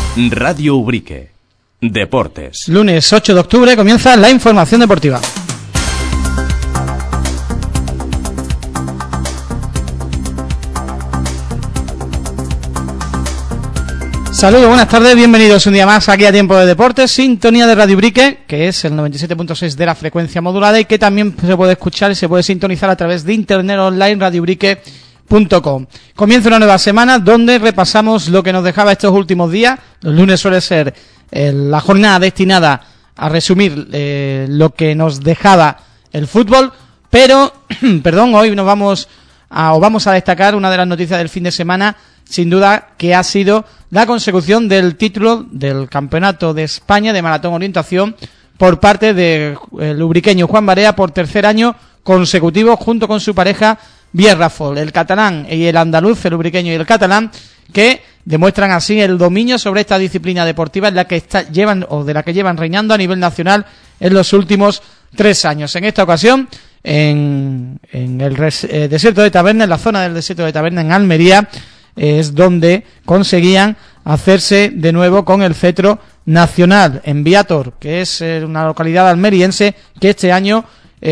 Radio Ubrique. Deportes. Lunes 8 de octubre comienza la información deportiva. Saludos, buenas tardes, bienvenidos un día más aquí a Tiempo de Deportes, sintonía de Radio Ubrique, que es el 97.6 de la frecuencia modulada y que también se puede escuchar y se puede sintonizar a través de internet online radioubrique.com. Comienza una nueva semana donde repasamos lo que nos dejaba estos últimos días. Los lunes suele ser la jornada destinada a resumir lo que nos dejaba el fútbol, pero hoy vamos a destacar una de las noticias del fin de semana, sin duda, que ha sido la consecución del título del Campeonato de España de Maratón Orientación por parte del ubriqueño Juan Barea por tercer año consecutivo junto con su pareja Biel Rafol, el catalán y el andaluz, el ubriqueño y el catalán, que demuestran así el dominio sobre esta disciplina deportiva en la que de la que llevan reinando a nivel nacional en los últimos 3 años. En esta ocasión, en el desierto de Taberna, en la zona del desierto de Taberna, en Almería, es donde conseguían hacerse de nuevo con el cetro nacional en Viator, que es una localidad almeriense que este año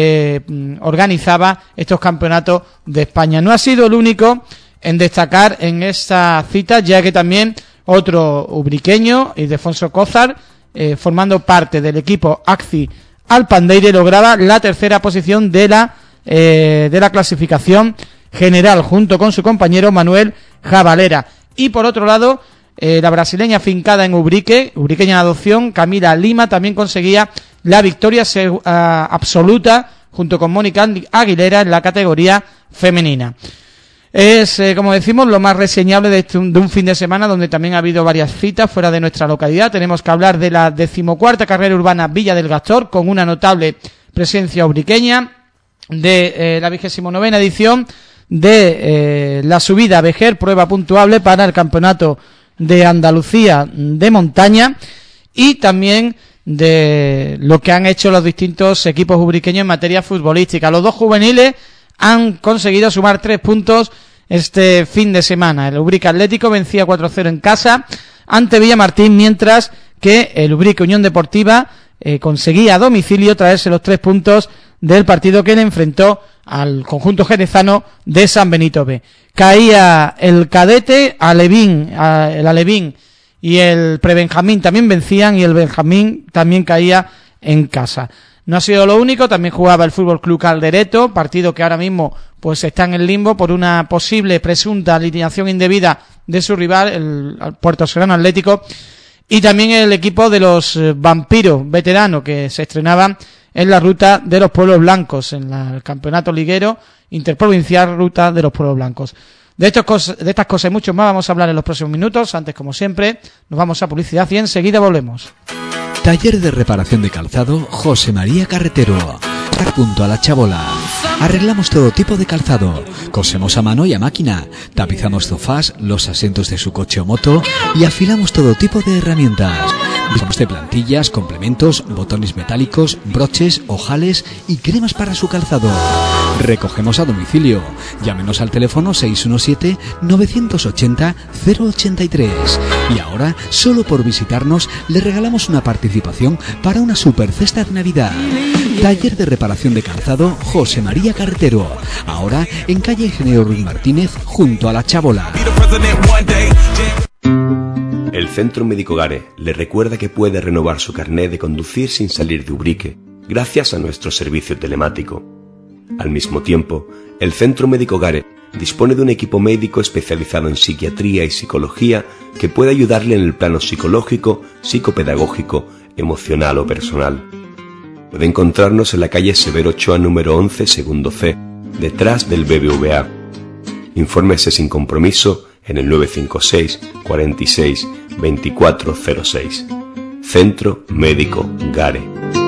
organizaba estos campeonatos de España. No ha sido el único en destacar en esta cita, ya que también otro ubriqueño, Ildefonso Cózar, formando parte del equipo Acci Alpandeire, lograba la tercera posición de la clasificación general, junto con su compañero Manuel Jabalera. Y por otro lado, la brasileña afincada en ubriqueña en adopción, Camila Lima, también conseguía la victoria absoluta junto con Mónica Aguilera en la categoría femenina. Es, como decimos, lo más reseñable de un fin de semana donde también ha habido varias citas fuera de nuestra localidad. Tenemos que hablar de la 14ª carrera urbana Villa del Gastor, con una notable presencia ubriqueña, de la 29ª edición de la subida Vejer, prueba puntuable para el Campeonato de Andalucía de montaña, y también de lo que han hecho los distintos equipos ubriqueños en materia futbolística. Los dos juveniles han conseguido sumar 3 puntos este fin de semana. El Ubrique Atlético vencía 4-0 en casa ante Villamartín, mientras que el Ubrique Unión Deportiva conseguía a domicilio traerse los 3 puntos del partido que le enfrentó al conjunto jerezano de San Benito B. Caía el cadete, el Alevín y el Prebenjamín también vencían, y el Benjamín también caía en casa. No ha sido lo único, también jugaba el Fútbol Club Caldereto, partido que ahora mismo pues está en el limbo por una posible presunta alineación indebida de su rival, el Puerto Serrano Atlético, y también el equipo de los Vampiros veteranos, que se estrenaban en la Ruta de los Pueblos Blancos, en el campeonato liguero interprovincial Ruta de los Pueblos Blancos. De estas cosas y mucho más vamos a hablar en los próximos minutos. Antes, como siempre, nos vamos a publicidad y enseguida volvemos. Taller de reparación de calzado José María Carretero, junto a La Chabola. Arreglamos todo tipo de calzado, cosemos a mano y a máquina, tapizamos sofás, los asientos de su coche o moto y afilamos todo tipo de herramientas. Disponemos de plantillas, complementos, botones metálicos, broches, ojales y cremas para su calzado. Recogemos a domicilio. Llámenos al teléfono 617-980-083. Y ahora, solo por visitarnos, le regalamos una participación para una super cesta de Navidad. Taller de reparación de calzado José María Carretero. Ahora en calle Ingeniero Ruiz Martínez, junto a La Chabola. El Centro Médico Gare le recuerda que puede renovar su carné de conducir sin salir de Ubrique, gracias a nuestro servicio telemático. Al mismo tiempo, el Centro Médico Gare dispone de un equipo médico especializado en psiquiatría y psicología que puede ayudarle en el plano psicológico, psicopedagógico, emocional o personal. Puede encontrarnos en la calle Severo Ochoa número 11, segundo C, detrás del BBVA. Infórmese sin compromiso en el 956 46 2406. Centro Médico Gare.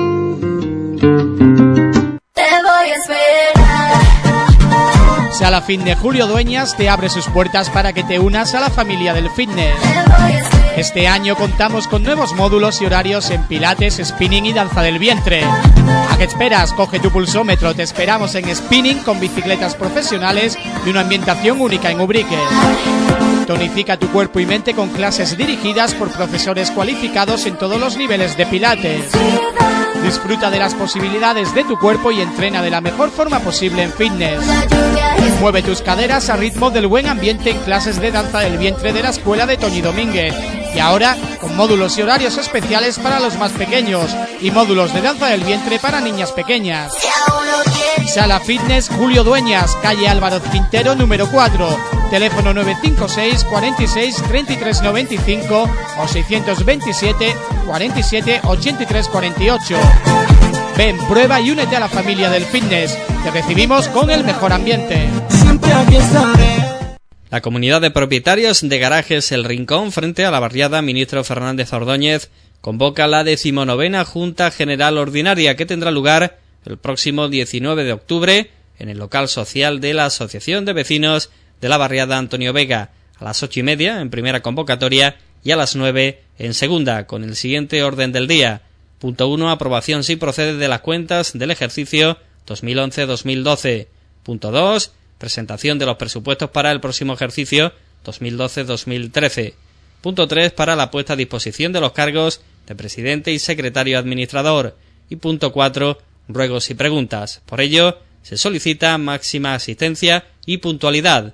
Sala Fin de Julio Dueñas te abre sus puertas para que te unas a la familia del fitness. Este año contamos con nuevos módulos y horarios en pilates, spinning y danza del vientre. ¿A qué esperas? Coge tu pulsómetro, te esperamos en spinning con bicicletas profesionales y una ambientación única en Ubrique. Tonifica tu cuerpo y mente con clases dirigidas por profesores cualificados en todos los niveles de pilates. Disfruta de las posibilidades de tu cuerpo y entrena de la mejor forma posible en fitness. Mueve tus caderas a ritmo del buen ambiente en clases de danza del vientre de la escuela de Toñi Domínguez. Y ahora con módulos y horarios especiales para los más pequeños y módulos de danza del vientre para niñas pequeñas. Sala Fitness Julio Dueñas, calle Álvaro Quintero número 4, teléfono 956 46 33 95 o 627 47 83 48. Ven, prueba y únete a la familia del fitness. Te recibimos con el mejor ambiente. Siempre aquí estaré. La comunidad de propietarios de garajes El Rincón, frente a la barriada Ministro Fernández Ordóñez, convoca la 19ª Junta General Ordinaria, que tendrá lugar el próximo 19 de octubre en el local social de la Asociación de Vecinos de la barriada Antonio Vega, a las 8:30 en primera convocatoria y a las 9 en segunda, con el siguiente orden del día. Punto 1. Aprobación si procede de las cuentas del ejercicio 2011-2012. Punto 2. Presentación de los presupuestos para el próximo ejercicio 2012-2013. Punto 3. Para la puesta a disposición de los cargos de presidente y secretario administrador. Y punto 4. Ruegos y preguntas. Por ello, se solicita máxima asistencia y puntualidad.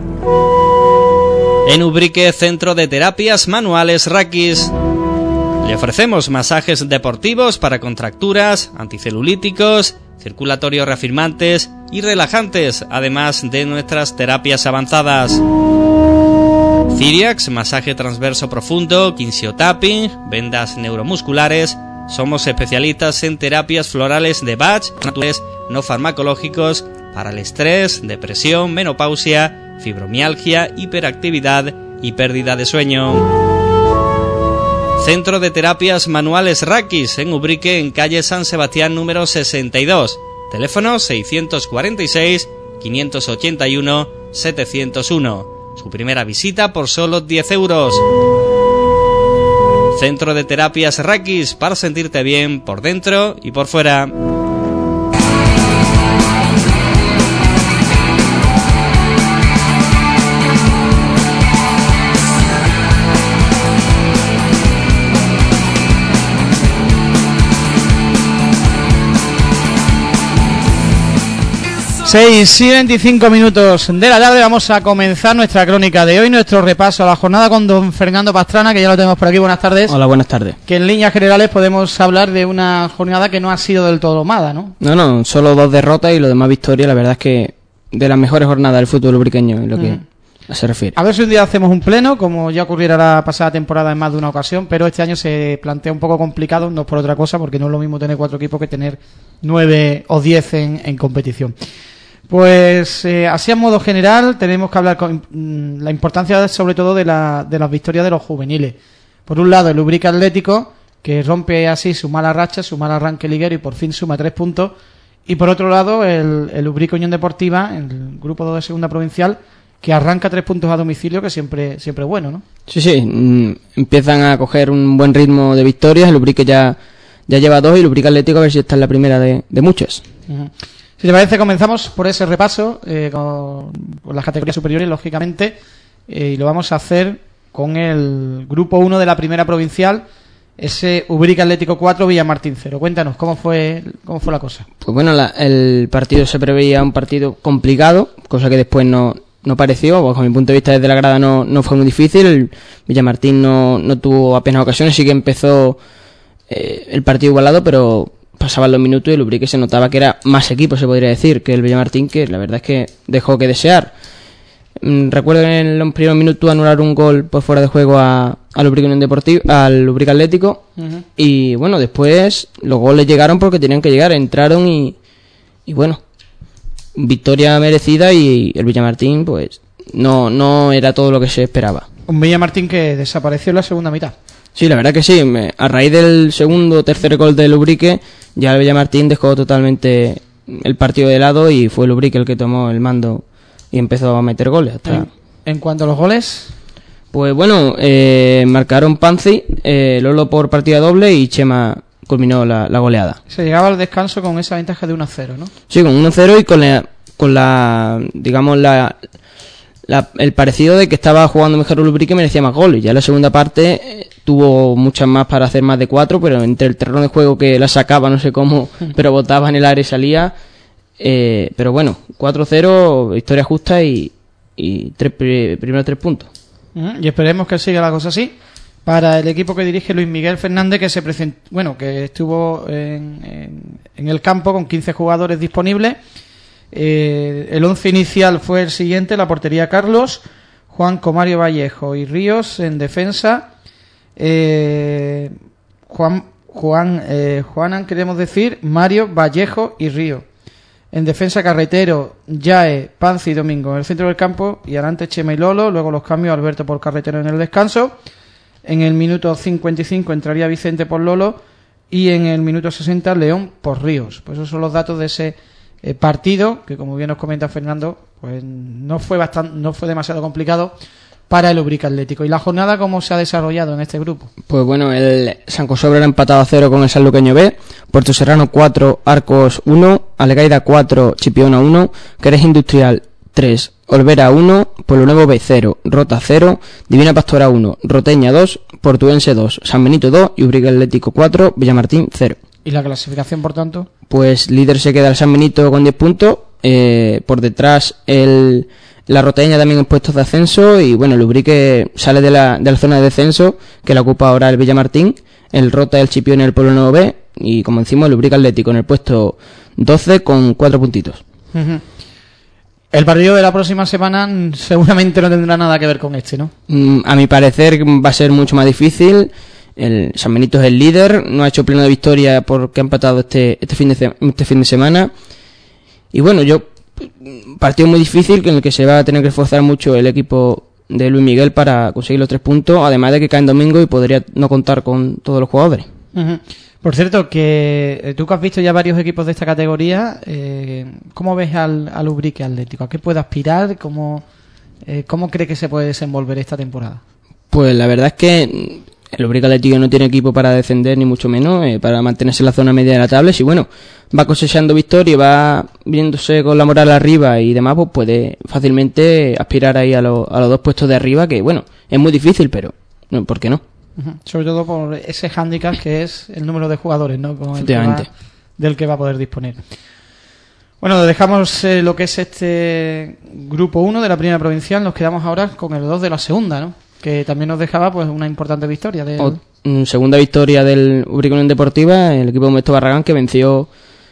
En Ubrique, Centro de Terapias Manuales Rakis. Le ofrecemos masajes deportivos para contracturas, anticelulíticos, circulatorios reafirmantes y relajantes, además de nuestras terapias avanzadas. Ciriax, masaje transverso profundo, kinsiotapping, vendas neuromusculares. Somos especialistas en terapias florales de Bach, naturales no farmacológicos para el estrés, depresión, menopausia, fibromialgia, hiperactividad y pérdida de sueño. Centro de Terapias Manuales Rakis, en Ubrique, en calle San Sebastián número 62. Teléfono 646 581 701. Su primera visita por solo 10 euros. Centro de Terapias Rakis, para sentirte bien por dentro y por fuera. Seis y 25 minutos de la tarde. Vamos a comenzar nuestra crónica de hoy, nuestro repaso a la jornada con don Fernando Pastrana, que ya lo tenemos por aquí. Buenas tardes. Hola, buenas tardes. Que en líneas generales podemos hablar de una jornada que no ha sido del todo mala, ¿no? No, solo 2 derrotas y lo demás victorias. La verdad es que de las mejores jornadas del fútbol ubriqueño en lo que se refiere. A ver si un día hacemos un pleno, como ya ocurriera la pasada temporada en más de una ocasión, pero este año se plantea un poco complicado, no por otra cosa, porque no es lo mismo tener 4 equipos que tener 9 o 10 en competición. Pues así en modo general tenemos que hablar con la importancia sobre todo de las victorias de los juveniles. Por un lado el Ubrique Atlético, que rompe así su mala racha, su mal arranque liguero y por fin suma 3 puntos. Y por otro lado el Ubrique Unión Deportiva, el grupo 2 de segunda provincial, que arranca 3 puntos a domicilio, que siempre es bueno, ¿no? Sí, empiezan a coger un buen ritmo de victorias. El Ubrique ya lleva 2 y el Ubrique Atlético a ver si esta es la primera de muchas. Uh-huh. Si te parece, comenzamos por ese repaso con las categorías superiores, lógicamente, y lo vamos a hacer con el grupo 1 de la primera provincial, ese Ubrique Atlético 4, Villamartín 0. Cuéntanos, ¿cómo fue la cosa? Pues bueno, el partido se preveía un partido complicado, cosa que después no pareció. Bajo mi punto de vista, desde la grada no fue muy difícil. El Villamartín no tuvo apenas ocasiones, sí que empezó el partido igualado, pero pasaban los minutos y el Ubrique se notaba que era más equipo, se podría decir, que el Villamartín, que la verdad es que dejó que desear. Recuerdo que en los primeros minutos anularon un gol por fuera de juego al Ubrique Unión Deportiva, al Ubrique Atlético. Uh-huh. Y bueno, después los goles llegaron porque tenían que llegar, entraron y bueno, victoria merecida, y el Villamartín pues no era todo lo que se esperaba. Un Villamartín que desapareció en la segunda mitad. Sí, la verdad que sí. A raíz del segundo o tercer gol del Ubrique, ya el Villamartín dejó totalmente el partido de lado y fue el Ubrique el que tomó el mando y empezó a meter goles. En cuanto a los goles, pues bueno, marcaron Panzi, Lolo por partida doble y Chema culminó la goleada. Se llegaba al descanso con esa ventaja de 1-0, ¿no? Sí, con 1-0 y con la digamos el parecido de que estaba jugando mejor el Ubrique merecía más goles. Ya en la segunda parte tuvo muchas más para hacer más de 4, pero entre el terreno de juego que la sacaba, no sé cómo, pero botaba en el área y salía. Pero bueno, 4-0, victoria justa y primeros 3 puntos. Y esperemos que siga la cosa así. Para el equipo que dirige Luis Miguel Fernández, que que estuvo en el campo con 15 jugadores disponibles. El 11 inicial fue el siguiente: la portería Carlos, Juan, Comario, Vallejo y Ríos en defensa. Juanan, queremos decir, Mario, Vallejo y Ríos. En defensa Carretero, Yae, Panzi y Domingo en el centro del campo, y adelante Chema y Lolo. Luego los cambios: Alberto por Carretero en el descanso. En el minuto 55 entraría Vicente por Lolo, y en el minuto 60 León por Ríos. Pues esos son los datos de ese partido, que como bien nos comenta Fernando, pues no fue demasiado complicado para el Ubrique Atlético. ¿Y la jornada cómo se ha desarrollado en este grupo? Pues bueno, el San Cosobra era empatado a 0 con el Sanluqueño B, Puerto Serrano 4, Arcos 1, Algaida 4, Chipiona 1, Querés Industrial 3, Olvera 1, Pueblo Nuevo B 0, Rota 0, Divina Pastora 1, Roteña 2, Portuense 2, San Benito 2 y Ubrique Atlético 4, Villamartín 0. ¿Y la clasificación, por tanto? Pues líder se queda el San Benito con 10 puntos, por detrás la Roteña también en puestos de ascenso, y bueno, el Ubrique sale de la zona de descenso, que la ocupa ahora el Villamartín, el Rota, el Chipión y el Pueblo Nuevo B, y como decimos, el Ubrique Atlético en el puesto 12 con 4 puntitos. Uh-huh. El partido de la próxima semana seguramente no tendrá nada que ver con este, ¿no? A mi parecer va a ser mucho más difícil. El San Benito es el líder, no ha hecho pleno de victoria porque ha empatado este fin de semana. Y bueno, partido muy difícil en el que se va a tener que esforzar mucho el equipo de Luis Miguel para conseguir los 3 puntos, además de que cae en domingo y podría no contar con todos los jugadores. Uh-huh. Por cierto, que tú que has visto ya varios equipos de esta categoría, ¿cómo ves al Ubrique Atlético? ¿A qué puede aspirar? ¿Cómo cree que se puede desenvolver esta temporada? Pues la verdad es que el Ubrique Atlético no tiene equipo para descender, ni mucho menos, para mantenerse en la zona media de la tabla. Y bueno, va cosechando victoria, va viéndose con la moral arriba y demás, pues puede fácilmente aspirar ahí a los 2 puestos de arriba, que bueno, es muy difícil, pero no, ¿por qué no? Sobre todo por ese hándicap que es el número de jugadores, ¿no? Con del que va a poder disponer. Bueno, dejamos lo que es este grupo 1 de la primera provincial. Nos quedamos ahora con el 2 de la segunda, ¿no? Que también nos dejaba pues una importante victoria. Segunda victoria del Ubrique Unión Deportiva, el equipo de Modesto Barragán, que venció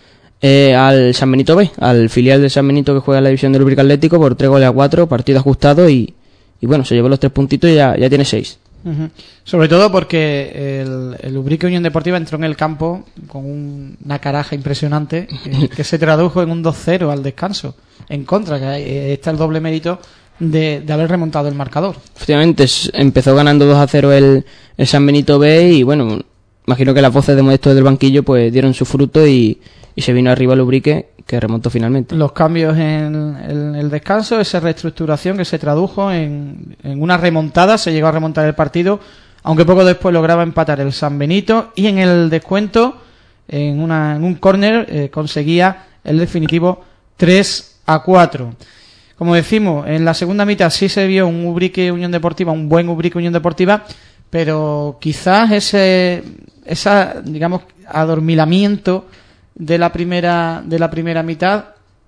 al San Benito B, al filial de San Benito que juega en la división del Ubrique Atlético por 3-4, partido ajustado, y bueno, se llevó los 3 puntitos y ya tiene 6. Uh-huh. Sobre todo porque el Ubrique Unión Deportiva entró en el campo con una caraja impresionante que se tradujo en un 2-0 al descanso en contra, que está el doble mérito de haber remontado el marcador. Efectivamente, empezó ganando 2-0 el San Benito B, y bueno, imagino que las voces de Modesto del banquillo pues dieron su fruto y se vino arriba el Ubrique, que remontó finalmente. Los cambios en el descanso, esa reestructuración que se tradujo en una remontada, se llegó a remontar el partido, aunque poco después lograba empatar el San Benito, y en el descuento, en un córner, conseguía el definitivo 3-4. Como decimos, en la segunda mitad sí se vio un Ubrique Unión Deportiva, un buen Ubrique Unión Deportiva, pero quizás esa digamos adormilamiento de la primera mitad,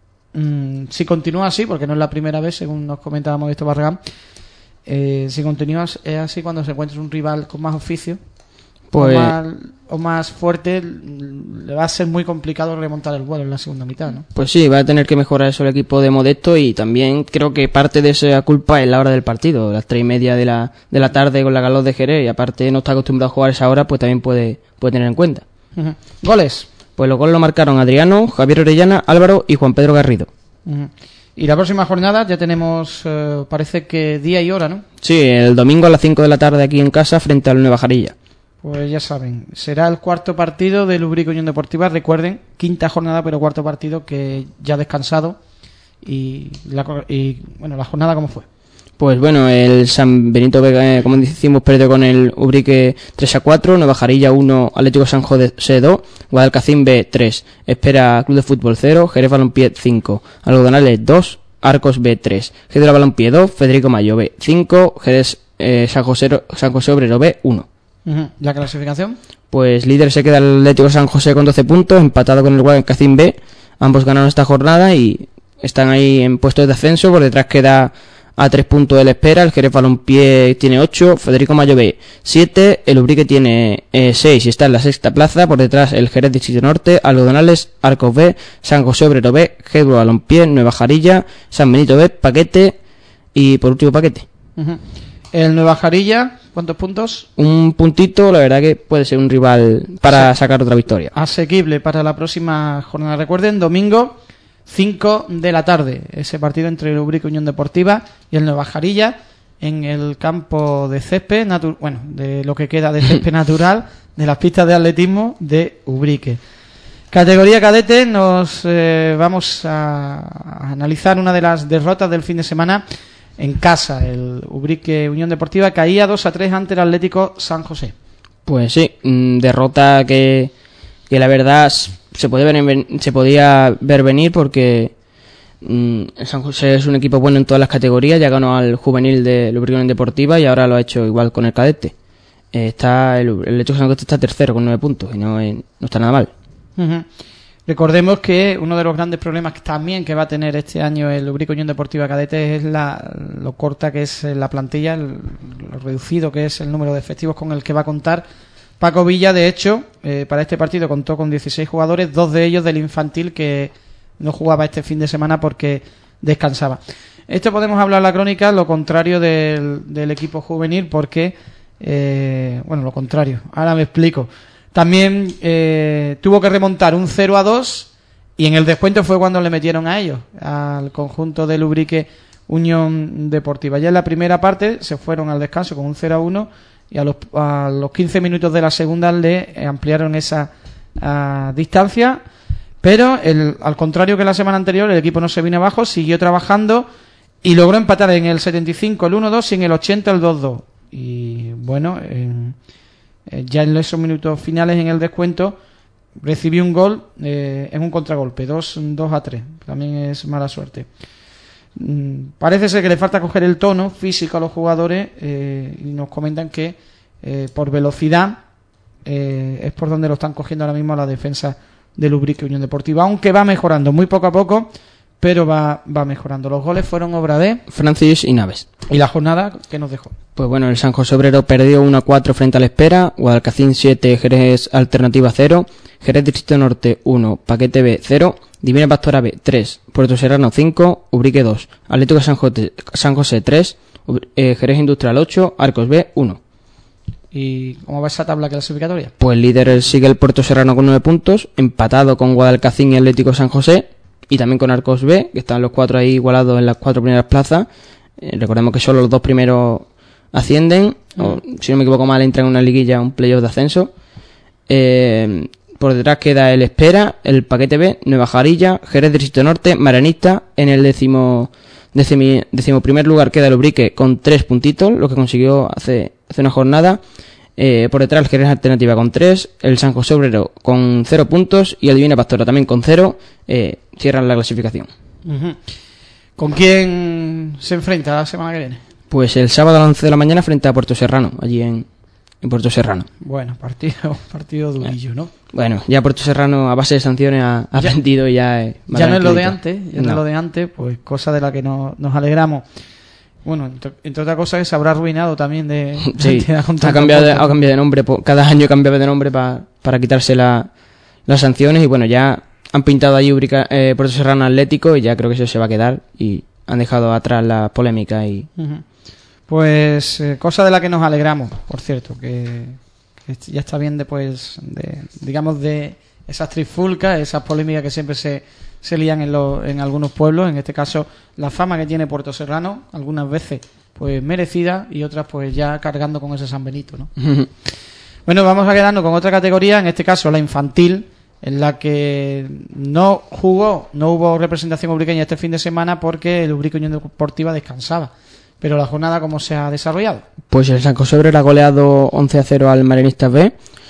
si continúa así, porque no es la primera vez, según nos comentábamos esto Barragán, si continúa es así, cuando se encuentra un rival con más oficio, pues o más fuerte, le va a ser muy complicado remontar el vuelo en la segunda mitad, ¿no? Pues sí, va a tener que mejorar eso el equipo de Modesto, y también creo que parte de esa culpa es la hora del partido, las 3:30 de la tarde con la Galoz de Jerez, y aparte no está acostumbrado a jugar a esa hora, pues también puede tener en cuenta. Uh-huh. ¿Goles? Pues los goles lo marcaron Adriano, Javier Orellana, Álvaro y Juan Pedro Garrido. Uh-huh. Y la próxima jornada ya tenemos, parece que día y hora, ¿no? Sí, el domingo a las 5 de la tarde aquí en casa frente al Nueva Jarilla. Pues ya saben, será el cuarto partido del Ubrique Unión Deportiva. Recuerden, 5ª jornada, pero cuarto partido que ya descansado. Y bueno, la jornada, ¿cómo fue? Pues bueno, el San Benito B, como decimos, perdió con el Ubrique 3-4, Nueva Jarilla 1, Atlético San José 2, Guadalcacín B 3, Espera Club de Fútbol 0, Jerez Balompié 5, Algodonales 2, Arcos B 3, Gédora Balompié 2, Federico Mayo B 5, Jerez San José Obrero B 1. ¿La clasificación? Pues líder se queda el Atlético San José con 12 puntos, empatado con el Guadalcacín B. Ambos ganaron esta jornada y están ahí en puestos de ascenso. Por detrás queda a 3 puntos el Espera, el Jerez Balompié tiene 8, Federico Mayo B 7, el Ubrique tiene 6 y está en la sexta plaza. Por detrás el Jerez Distrito Norte, Algodonales, Arcos B, San José Obrero B, Gédora Balompié, Nueva Jarilla, San Benito B, Paquete y por último Paquete. El Nueva Jarilla, ¿cuántos puntos? Un puntito, la verdad que puede ser un rival para sacar otra victoria. Asequible para la próxima jornada. Recuerden, domingo 5 de la tarde, ese partido entre el Ubrique Unión Deportiva y el Nueva Jarilla en el campo de césped, de lo que queda de césped natural de las pistas de atletismo de Ubrique. Categoría cadete, nos vamos a analizar una de las derrotas del fin de semana en casa. El Ubrique Unión Deportiva caía 2-3 ante el Atlético San José. Pues sí, derrota que la verdad se podía ver venir porque el San José es un equipo bueno en todas las categorías. Ya ganó al juvenil de Ubrique Unión Deportiva y ahora lo ha hecho igual con el cadete. El Atlético San José está tercero con 9 puntos y no está nada mal. Recordemos que uno de los grandes problemas que va a tener este año el Ubrique Unión Deportiva Cadete es lo corta que es la plantilla, lo reducido que es el número de efectivos con el que va a contar Paco Villa. De hecho, para este partido contó con 16 jugadores, 2 de ellos del infantil que no jugaba este fin de semana porque descansaba. Esto podemos hablar en la crónica, lo contrario del equipo juvenil, porque lo contrario, ahora me explico. También tuvo que remontar un 0-2 y en el descuento fue cuando le metieron a ellos, al conjunto del Ubrique Unión Deportiva. Ya en la primera parte se fueron al descanso con un 0-1 y a los 15 minutos de la segunda le ampliaron esa distancia, pero al contrario que la semana anterior, el equipo no se vino abajo, siguió trabajando y logró empatar en el 75 el 1-2 y en el 80 el 2-2. Y bueno, ya en esos minutos finales en el descuento recibió un gol en un contragolpe, 2-3, también es mala suerte. Parece ser que le falta coger el tono físico a los jugadores y nos comentan que por velocidad es por donde lo están cogiendo ahora mismo la defensa del Ubrique Unión Deportiva, aunque va mejorando muy poco a poco, pero va mejorando. Los goles fueron obra de Francis y Naves. ¿Y la jornada qué nos dejó? Pues bueno, el San José Obrero perdió 1-4 frente al Espera, Guadalcacín 7, Jerez Alternativa 0, Jerez Distrito Norte 1, Paquete B 0, Divina Pastora B 3, Puerto Serrano 5, Ubrique 2, Atlético San José 3, Jerez Industrial 8, Arcos B 1. ¿Y cómo va esa tabla clasificatoria? Pues líder sigue el Puerto Serrano con 9 puntos, empatado con Guadalcacín y Atlético San José, y también con Arcos B, que están los 4 ahí igualados en las 4 primeras plazas. Recordemos que solo los 2 primeros ascienden, o, si no me equivoco mal, entran en una liguilla, un playoff de ascenso. Por detrás queda el Espera, el Paquete B, Nueva Jarilla, Jerez Distrito Norte, Marianista. En el décimo primer lugar queda el Ubrique con 3 puntitos, lo que consiguió hace una jornada. Por detrás el Jerez Alternativa con 3, el San José Obrero con 0 puntos y el Divina Pastora también con 0. Cierran la clasificación. ¿Con quién se enfrenta la semana que viene? Pues el sábado a las 11 de la mañana frente a Puerto Serrano, allí en Puerto Serrano. Bueno, partido durillo, ¿no? Bueno, ya Puerto Serrano a base de sanciones ha vendido y ya no es lo de antes, no es lo de antes, pues cosa de la que nos alegramos. Bueno, entre otras cosas que se habrá arruinado también de... Sí, ha cambiado de nombre, cada año cambiaba de nombre para quitarse las sanciones y bueno, ya han pintado allí Puerto Serrano Atlético y ya creo que eso se va a quedar y han dejado atrás la polémica y... Pues cosa de la que nos alegramos, por cierto, que ya está bien después de esas trifulcas, esas polémicas que siempre se lían en algunos pueblos. En este caso, la fama que tiene Puerto Serrano, algunas veces pues merecida y otras pues ya cargando con ese San Benito, ¿no? Bueno, vamos a quedarnos con otra categoría, en este caso la infantil, en la que no hubo representación ubriqueña este fin de semana porque el Ubrique Unión Deportiva descansaba. Pero la jornada, ¿cómo se ha desarrollado? Pues el San José Obrero ha goleado 11-0 al Marianistas B.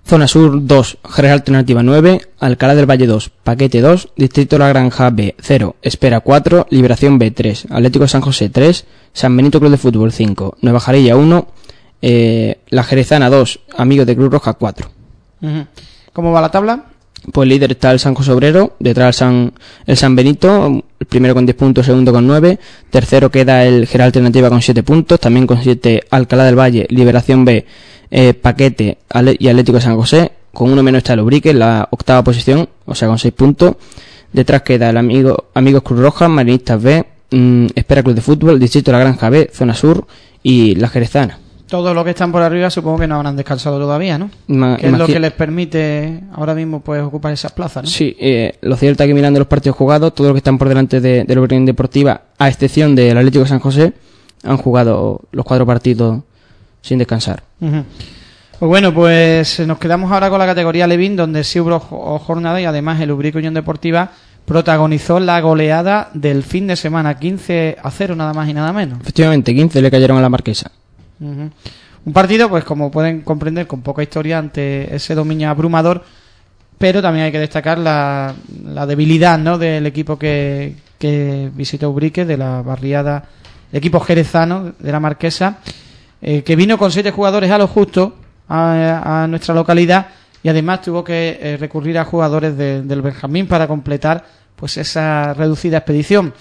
Zona Sur 2, Jerez Alternativa 9, Alcalá del Valle 2, Paquete 2, Distrito La Granja B 0, Espera 4, Liberación B 3, Atlético San José 3, San Benito Club de Fútbol 5, Nueva Jarilla 1, La Jerezana 2, Amigos de Cruz Roja 4. ¿Cómo va la tabla? Pues líder está el San José Obrero, detrás el San Benito, el primero con 10 puntos, segundo con 9, tercero queda el Jerez Alternativa con 7 puntos, también con 7 Alcalá del Valle, Liberación B, Paquete y Atlético de San José, con uno menos está el Ubrique en la octava posición, o sea con 6 puntos, detrás queda el Amigos Cruz Roja, Marinistas B, Espera Club de Fútbol, Distrito La Granja B, Zona Sur y La Jerezana. Todos los que están por arriba supongo que no habrán descansado todavía, ¿no? Que es lo que les permite ahora mismo pues ocupar esas plazas, ¿no? Sí, lo cierto es que mirando los partidos jugados, todos los que están por delante de la Unión Deportiva, a excepción del Atlético de San José, han jugado los 4 partidos sin descansar. Pues bueno, pues nos quedamos ahora con la categoría Levín, donde sí hubo jornada y además el Ubrique Unión Deportiva protagonizó la goleada del fin de semana, 15-0 nada más y nada menos. Efectivamente, 15 le cayeron a la Marquesa. Un partido, pues como pueden comprender, con poca historia ante ese dominio abrumador, pero también hay que destacar la debilidad, ¿no?, del equipo que visitó Ubrique, de la barriada, el equipo jerezano de la Marquesa, que vino con 7 jugadores a lo justo a nuestra localidad y además tuvo que recurrir a jugadores del Benjamín para completar pues esa reducida expedición.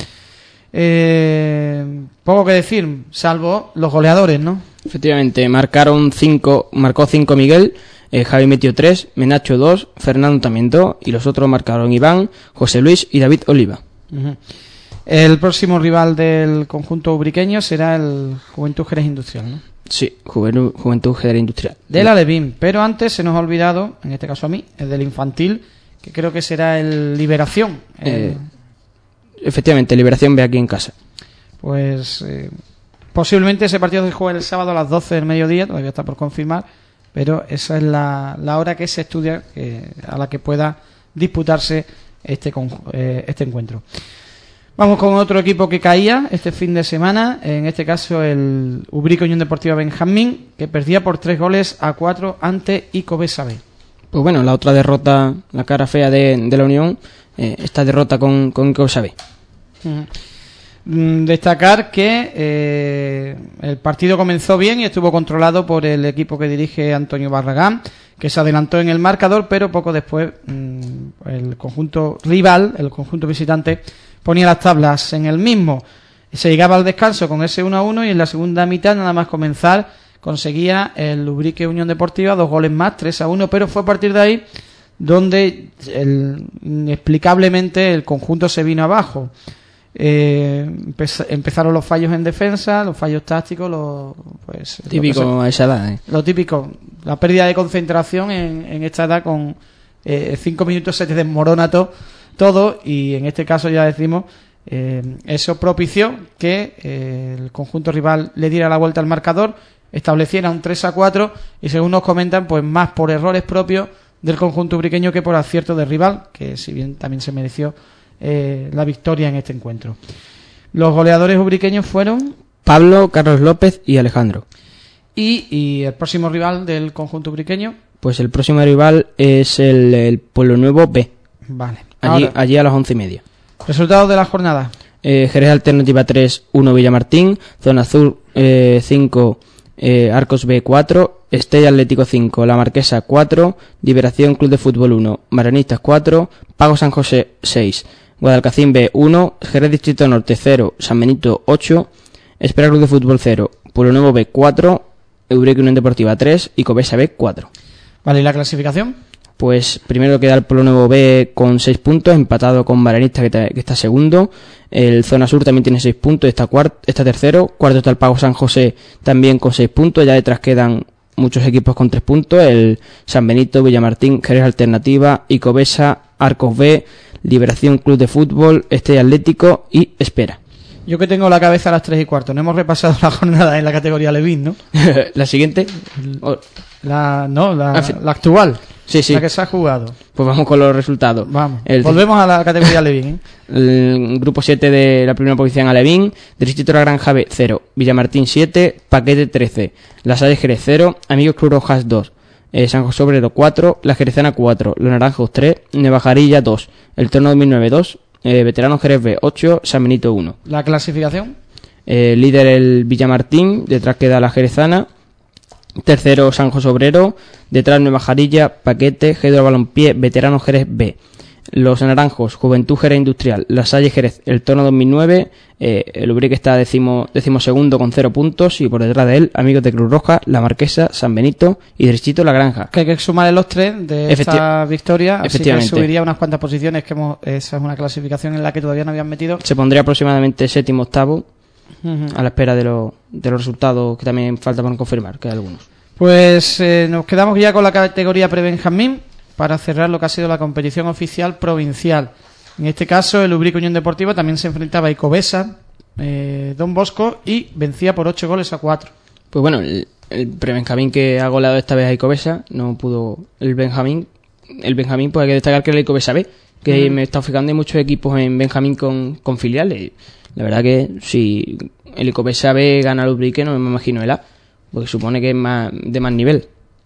Poco que decir, salvo los goleadores, ¿no? Efectivamente, marcó 5 Miguel, Javi metió 3, Menacho 2, Fernando también 2 y los otros marcaron Iván, José Luis y David Oliva. El próximo rival del conjunto ubriqueño será el Juventud Jerez Industrial, ¿no? Sí, Juventud Jerez Industrial. Del Alevín, pero antes se nos ha olvidado, en este caso a mí, el del infantil, que creo que será el Liberación. Efectivamente, Liberación ve aquí en casa. Pues posiblemente ese partido se juegue el sábado a las 12 del mediodía, todavía está por confirmar, pero esa es la hora que se estudia a la que pueda disputarse este encuentro. Vamos con otro equipo que caía este fin de semana, en este caso el Ubrique Unión Deportiva Benjamín, que perdía por 3-4 ante Icobesa B. Pues bueno, la otra derrota, la cara fea de la Unión, esta derrota con Icobesa B. Destacar que el partido comenzó bien y estuvo controlado por el equipo que dirige Antonio Barragán, que se adelantó en el marcador, pero poco después el conjunto rival, el conjunto visitante, ponía las tablas en el mismo. Se llegaba al descanso con ese 1-1 y en la segunda mitad, nada más comenzar, conseguía el Ubrique Unión Deportiva 2 goles más, 3-1, pero fue a partir de ahí donde inexplicablemente el conjunto se vino abajo. Empezaron los fallos en defensa, los fallos tácticos, típico a esa edad, lo típico, la pérdida de concentración en esta edad. Con 5 minutos se te desmorona todo y en este caso ya decimos eso propició que el conjunto rival le diera la vuelta al marcador, estableciera un 3-4 y según nos comentan pues más por errores propios del conjunto ubriqueño que por acierto del rival, que si bien también se mereció la victoria en este encuentro. Los goleadores ubriqueños fueron Pablo, Carlos López y Alejandro. Y el próximo rival del conjunto ubriqueño, pues el próximo rival es el Pueblo Nuevo B. Vale. Allí a las 11:30. Resultados de la jornada. Jerez Alternativa 3, 1 Villamartín, Zona Azul 5, Arcos B 4, Estella Atlético 5, La Marquesa 4, Liberación Club de Fútbol 1, Marinistas 4, Pago San José 6, Guadalcacín B 1, Jerez Distrito Norte 0, San Benito 8, Espera Club de Fútbol 0, Pueblo Nuevo B 4, Ubrique Unión Deportiva 3 y Icobesa B 4. Vale, ¿y la clasificación? Pues primero queda el Pueblo Nuevo B con 6 puntos, empatado con Marinistas que está segundo. El Zona Sur también tiene 6 puntos, está tercero. Cuarto está el Pago San José también con 6 puntos. Ya detrás quedan muchos equipos con 3 puntos. El San Benito, Villamartín, Jerez Alternativa, Icobesa, Arcos B, Liberación Club de Fútbol, Estella Atlético y Espera. Yo que tengo la cabeza a las 3:15. No hemos repasado la jornada en la categoría Levín, ¿no? La siguiente. La actual. Sí. La que se ha jugado. Pues vamos con los resultados. Vamos. Volvemos a la categoría Levín. El grupo 7 de la primera posición a Levín. Distrito La Granja B 0. Villamartín 7. Paquete 13. Las Salles Jerez 0. Amigos Cruz Rojas 2. San José Obrero 4, La Jerezana 4, Los Naranjos 3, Nevajarilla 2, El Torno 2009 2, Veteranos Jerez B 8, San Benito 1. ¿La clasificación? Líder el Villamartín, detrás queda La Jerezana, tercero San José Obrero, detrás Nevajarilla, Paquete, Gedro Balompié, Veteranos Jerez B. Los Naranjos, Juventud Jerez Industrial, La Salle Jerez, El Torno 2009, el Ubrique está decimosegundo con 0 puntos y por detrás de él, Amigos de Cruz Roja, La Marquesa, San Benito y Derechito La Granja. Que hay que sumarle los 3 de esta victoria, así que subiría unas cuantas posiciones, esa es una clasificación en la que todavía no habían metido. Se pondría aproximadamente séptimo, octavo, a la espera de los resultados que también falta por confirmar, que hay algunos. Pues nos quedamos ya con la categoría pre-Benjamín para cerrar lo que ha sido la competición oficial provincial. En este caso, el Ubrique Unión Deportiva también se enfrentaba a Icovesa, Don Bosco, y vencía por 8-4. Pues bueno, el pre-Benjamín que ha goleado esta vez a Icovesa, no pudo el Benjamín, pues hay que destacar que el Icovesa B, que me está fijando, hay muchos equipos en Benjamín con filiales. La verdad que si el Icovesa B gana el Ubrique, no me imagino el A, porque supone que es de más nivel.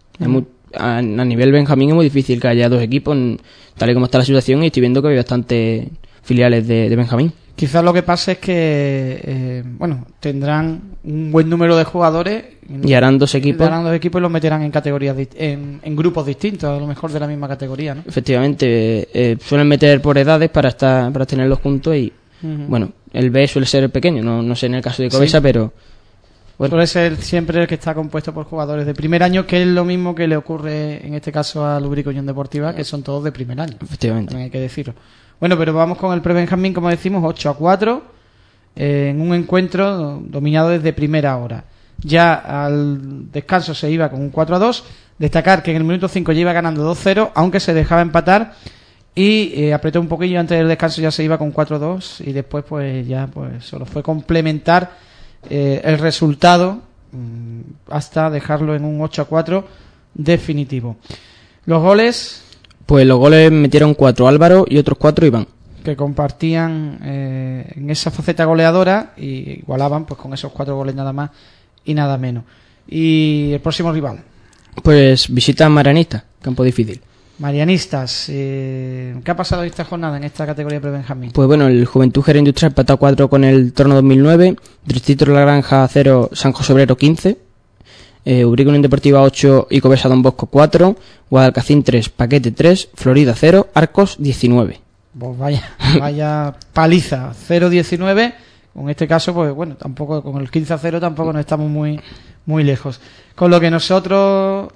A nivel Benjamín es muy difícil que haya dos equipos, tal y como está la situación, y estoy viendo que hay bastantes filiales de Benjamín. Quizás lo que pasa es que tendrán un buen número de jugadores y harán dos equipos y los meterán en categorías en grupos distintos, a lo mejor de la misma categoría, ¿no? Efectivamente, suelen meter por edades para tenerlos juntos y bueno, el B suele ser pequeño, no sé en el caso de Icovesa, pero bueno, suele ser siempre el que está compuesto por jugadores de primer año, que es lo mismo que le ocurre en este caso a Ubrique Unión Deportiva, que son todos de primer año. Efectivamente. También hay que decirlo. Bueno, pero vamos con el pre-Benjamín, como decimos, 8-4, en un encuentro dominado desde primera hora. Ya al descanso se iba con un 4-2. Destacar que en el minuto 5 ya iba ganando 2-0, aunque se dejaba empatar y apretó un poquillo antes del descanso, ya se iba con 4-2 y después pues ya pues solo fue complementar el resultado hasta dejarlo en un 8-4 definitivo. Los goles, pues los goles metieron 4 Álvaro y otros 4 Iván, que compartían en esa faceta goleadora y igualaban pues con esos 4 goles nada más y nada menos. Y el próximo rival, pues visita Marianistas, campo difícil. Marianistas, ¿qué ha pasado esta jornada en esta categoría pre-Benjamín? Pues bueno, el Juventud Jerez Industrial empató a 4 con el Torno 2009, Distrito La Granja 0, San José Obrero 15, Ubrique Unión Deportiva 8, Icovesa Don Bosco 4, Guadalcacín 3, Paquete 3, Florida 0, Arcos 19. Pues vaya paliza, 0-19. En este caso, pues bueno, tampoco con el 15-0 tampoco nos estamos muy lejos. Con lo que nosotros,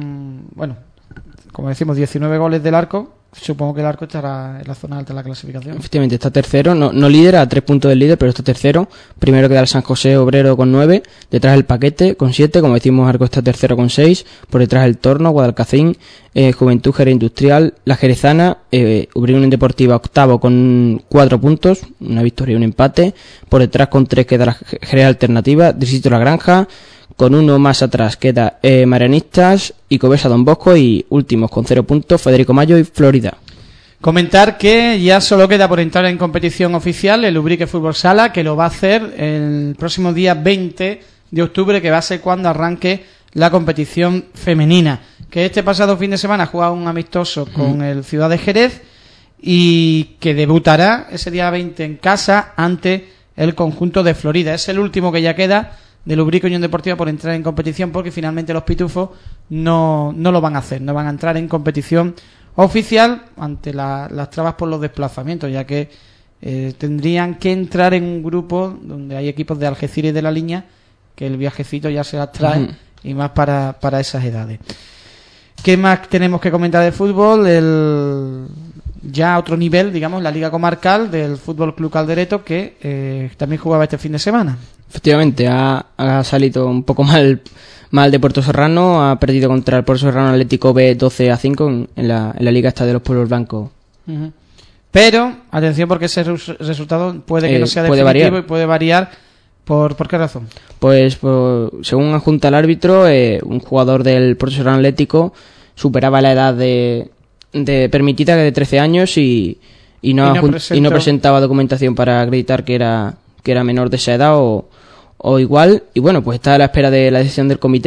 como decimos, 19 goles del Arco. Supongo que el Arco estará en la zona alta de la clasificación. Efectivamente, está tercero, no lidera, a 3 puntos del líder, pero está tercero. Primero queda el San José Obrero con 9, detrás el Paquete con 7, como decimos, Arco está tercero con 6, por detrás el Torno, Guadalcacín, Juventud Jerez Industrial, La Jerezana, Ubrique Unión Deportiva octavo con 4 puntos, una victoria y un empate, por detrás con 3 queda la Jerez Alternativa, Distrito La Granja, con 1 más atrás queda Marianistas, Icovesa Don Bosco y últimos con 0 puntos Federico Mayo y Florida. Comentar que ya solo queda por entrar en competición oficial el Ubrique Fútbol Sala, que lo va a hacer el próximo día 20 de octubre, que va a ser cuando arranque la competición femenina. Que este pasado fin de semana ha jugado un amistoso con el Ciudad de Jerez y que debutará ese día 20 en casa ante el conjunto de Florida. Es el último que ya queda del Ubrique Unión Deportiva por entrar en competición, porque finalmente los pitufos no lo van a hacer, no van a entrar en competición oficial ante las trabas por los desplazamientos, ya que tendrían que entrar en un grupo donde hay equipos de Algeciras y de La Liña, que el viajecito ya se las trae y más para esas edades. ¿Qué más tenemos que comentar de fútbol? Ya a otro nivel, digamos, la Liga Comarcal del Fútbol Club Caldereto, que también jugaba este fin de semana. Efectivamente, ha salido un poco mal de Puerto Serrano, ha perdido contra el Puerto Serrano Atlético B 12-5 en la liga esta de los pueblos blancos. Pero, atención, porque ese resultado puede que no sea definitivo y puede variar. ¿Por qué razón? Pues según adjunta el árbitro, un jugador del Puerto Serrano Atlético superaba la edad de permitida, de 13 años y no presentaba documentación para acreditar que era menor de esa edad o igual, y bueno, pues está a la espera de la decisión del comité,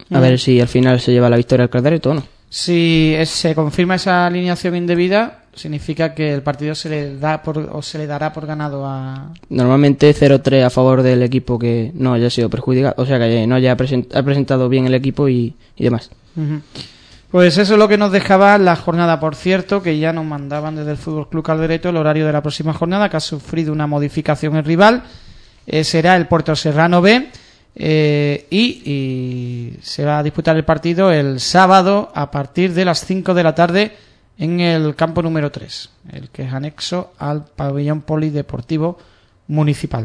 A ver si al final se lleva la victoria al Calderito o no. Si se confirma esa alineación indebida, significa que el partido se le dará por ganado a... Normalmente 0-3 a favor del equipo que no haya sido perjudicado, o sea que no haya presentado bien el equipo y demás. Uh-huh. Pues eso es lo que nos dejaba la jornada. Por cierto, que ya nos mandaban desde el Fútbol Club Calderito el horario de la próxima jornada, que ha sufrido una modificación el rival. Será el Puerto Serrano B, y se va a disputar el partido el sábado a partir de las 5 de la tarde en el campo número 3, el que es anexo al pabellón polideportivo municipal.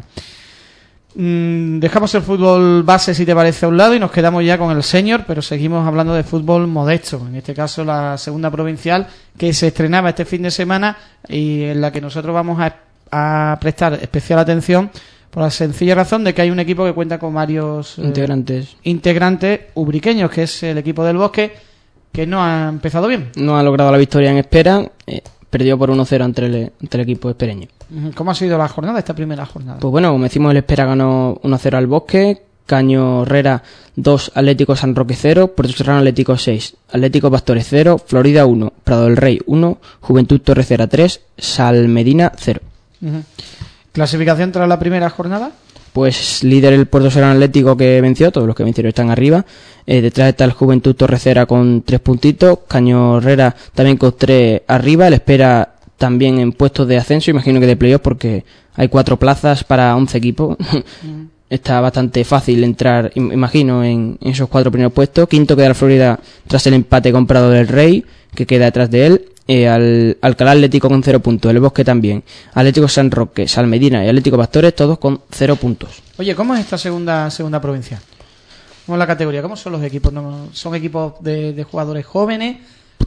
Dejamos el fútbol base, si te parece, a un lado y nos quedamos ya con el senior, pero seguimos hablando de fútbol modesto, en este caso la segunda provincial, que se estrenaba este fin de semana y en la que nosotros vamos a prestar especial atención por la sencilla razón de que hay un equipo que cuenta con varios integrantes ubriqueños, que es el equipo del Bosque, que no ha empezado bien. No ha logrado la victoria en espera, perdió por 1-0 ante el equipo espereño. ¿Cómo ha sido la jornada, esta primera jornada? Pues bueno, como decimos, el Espera ganó 1-0 al Bosque, Caño Herrera 2, Atlético San Roque 0, Puerto Serrano Atlético 6, Atlético Pastores 0, Florida 1, Prado del Rey 1, Juventud Torrecera 3, Salmedina 0. ¿Clasificación tras la primera jornada? Pues líder el Puerto Serrano Atlético, que venció, todos los que vencieron están arriba. Detrás está el Juventud Torrecera con 3 puntitos, Caño Herrera también con 3 arriba, el Espera también en puestos de ascenso, imagino que de playoff, porque hay 4 plazas para 11 equipos. Está bastante fácil entrar, imagino, en esos 4 primeros puestos. Quinto queda la Florida tras el empate con Prado del Rey, que queda detrás de él. Al Alcalá Atlético con 0 puntos, el Bosque también, Atlético San Roque, Salmedina y Atlético Pastores todos con 0 puntos. Oye, ¿cómo es esta segunda provincial? ¿Cómo es la categoría? ¿Cómo son los equipos? ¿Son equipos de jugadores jóvenes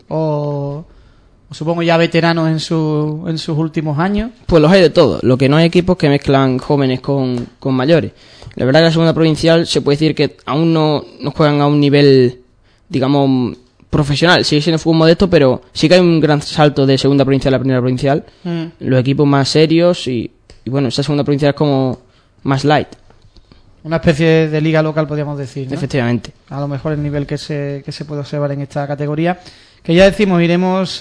o supongo ya veteranos en sus últimos años? Pues los hay de todo. Lo que no hay equipos que mezclan jóvenes con mayores. La verdad que la segunda provincial se puede decir que aún no juegan a un nivel, digamos, profesional. Sigue siendo fútbol modesto, pero sí que hay un gran salto de segunda provincial a la primera provincial. Los equipos más serios y bueno, esa segunda provincial es como más light. Una especie de liga local, podríamos decir, ¿no? Efectivamente. A lo mejor el nivel que se puede observar en esta categoría. Que ya decimos, iremos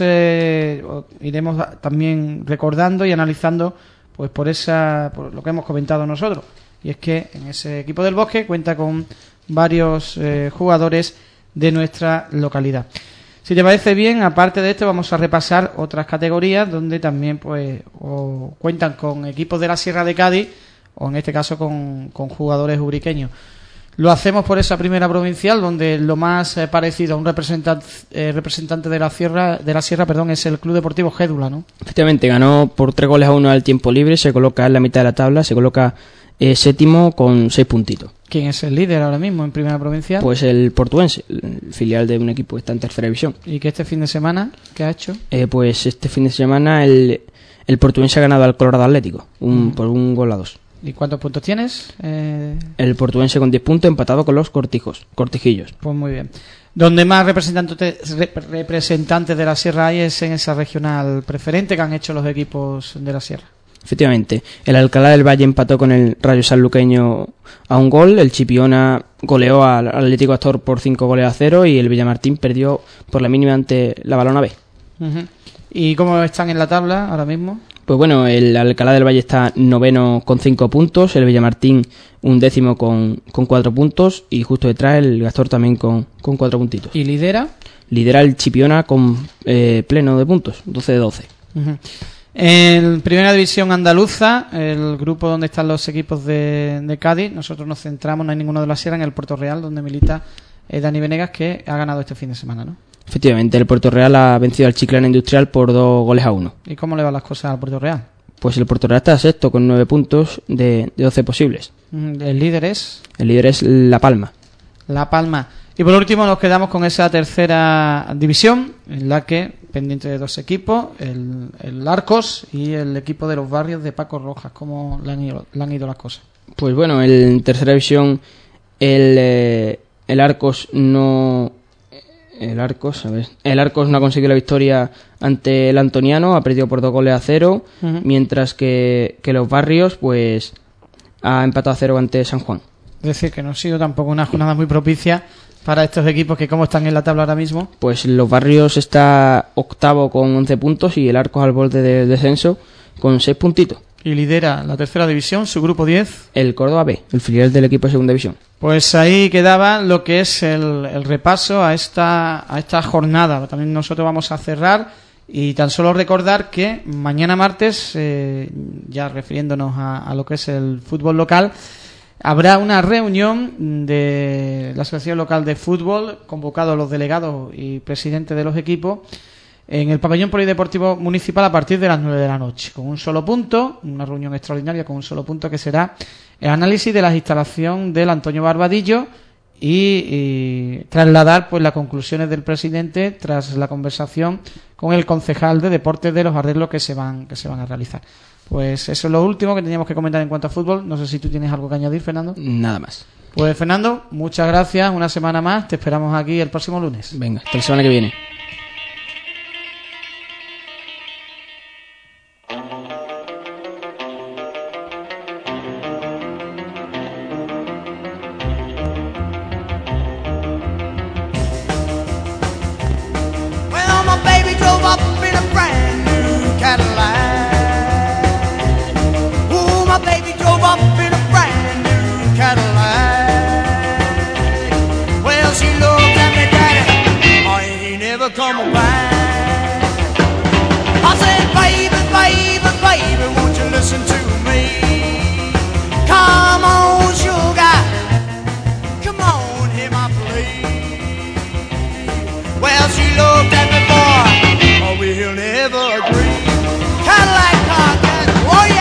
también recordando y analizando pues por lo que hemos comentado nosotros. Y es que en ese equipo del Bosque cuenta con varios jugadores de nuestra localidad. Si te parece bien, aparte de esto vamos a repasar otras categorías donde también pues o cuentan con equipos de la Sierra de Cádiz o en este caso con jugadores ubriqueños. Lo hacemos por esa primera provincial, donde lo más parecido a un representante de la Sierra, es el Club Deportivo Gédula, ¿no? Efectivamente, ganó por 3-1 al tiempo libre, se coloca en la mitad de la tabla, se coloca séptimo con 6 puntitos. ¿Quién es el líder ahora mismo en primera provincial? Pues el Portuense, el filial de un equipo que está en tercera división. ¿Y que este fin de semana qué ha hecho? Pues este fin de semana el Portuense ha ganado al Colorado Atlético por 1-2. ¿Y cuántos puntos tienes? El Portuense con 10 puntos, empatado con los Cortijillos. Pues muy bien. Donde más representantes de la Sierra hay es en esa regional preferente que han hecho los equipos de la Sierra. Efectivamente, el Alcalá del Valle empató con el Rayo Sanluqueño a 1 gol, el Chipiona goleó al Atlético Astor por 5-0 y el Villamartín perdió por la mínima ante la Balona B. ¿Y cómo están en la tabla ahora mismo? Pues bueno, el Alcalá del Valle está noveno con 5 puntos, el Villamartín 11º con 4 puntos y justo detrás el Astor también con 4 puntitos. ¿Y lidera? Lidera el Chipiona con pleno de puntos, 12 de 12. En Primera División Andaluza, el grupo donde están los equipos de Cádiz, nosotros nos centramos, no hay ninguno de la Sierra, en el Puerto Real, donde milita Dani Venegas, que ha ganado este fin de semana, ¿no? Efectivamente, el Puerto Real ha vencido al Chiclana Industrial por 2-1. ¿Y cómo le van las cosas al Puerto Real? Pues el Puerto Real está sexto con 9 puntos de 12 posibles. ¿El líder es? El líder es La Palma. La Palma. Y por último nos quedamos con esa tercera división, en la que, pendiente de 2 equipos, el Arcos y el equipo de los Barrios de Paco Rojas. ¿Cómo le han ido las cosas? Pues bueno, en tercera división el Arcos no... El Arcos no ha conseguido la victoria ante el Antoniano, ha perdido por 2-0, mientras que los Barrios pues ha empatado a 0 ante San Juan. Es decir, que no ha sido tampoco una jornada muy propicia para estos equipos que cómo están en la tabla ahora mismo. Pues Los Barrios está octavo con 11 puntos y el Arcos al borde del descenso con 6 puntitos. Y lidera la tercera división, su grupo 10. El Córdoba B, el filial del equipo de segunda división. Pues ahí quedaba lo que es el repaso a esta jornada. También nosotros vamos a cerrar y tan solo recordar que mañana martes, ya refiriéndonos a lo que es el fútbol local, habrá una reunión de la Asociación Local de Fútbol, convocados los delegados y presidentes de los equipos, en el pabellón polideportivo municipal a partir de las 9 de la noche, con un solo punto, una reunión extraordinaria con un solo punto que será el análisis de la instalación del Antonio Barbadillo y trasladar pues las conclusiones del presidente tras la conversación con el concejal de deportes de los arreglos que se van a realizar. Pues eso es lo último que teníamos que comentar en cuanto a fútbol. No sé si tú tienes algo que añadir, Fernando. Nada más. Pues Fernando, muchas gracias, una semana más, te esperamos aquí el próximo lunes. Venga, hasta la semana que viene. Come back. I said, baby, baby, baby, won't you listen to me? Come on, sugar, come on, hear my plea. Well, she looked at me, boy, oh, we'll never agree. Cadillac car, oh yeah.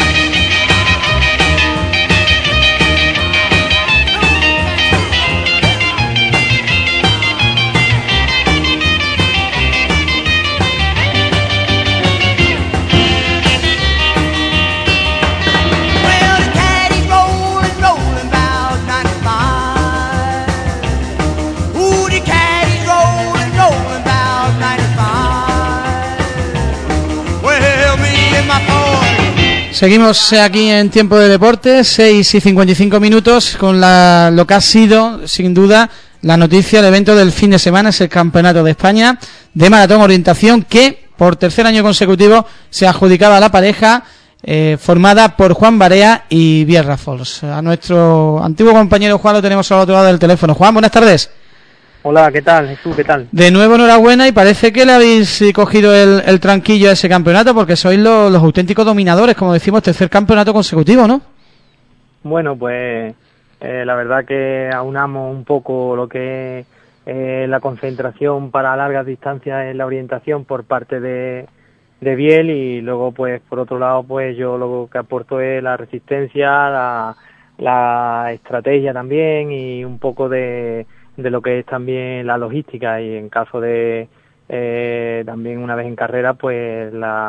Seguimos aquí en Tiempo de Deportes, 6 y 55 minutos, con lo que ha sido, sin duda, la noticia, el evento del fin de semana, es el Campeonato de España de Maratón Orientación, que por tercer año consecutivo se ha adjudicado a la pareja formada por Juan Barea y Biel Fols. A nuestro antiguo compañero Juan lo tenemos al otro lado del teléfono. Juan, buenas tardes. Hola, ¿qué tal? Jesús, ¿qué tal? De nuevo enhorabuena y parece que le habéis cogido el tranquillo a ese campeonato porque sois los auténticos dominadores, como decimos, tercer campeonato consecutivo, ¿no? Bueno, pues la verdad que aunamos un poco lo que es la concentración para largas distancias en la orientación por parte de Biel y luego pues por otro lado pues yo lo que aporto es la resistencia, la estrategia también y un poco de lo que es también la logística y en caso de también una vez en carrera pues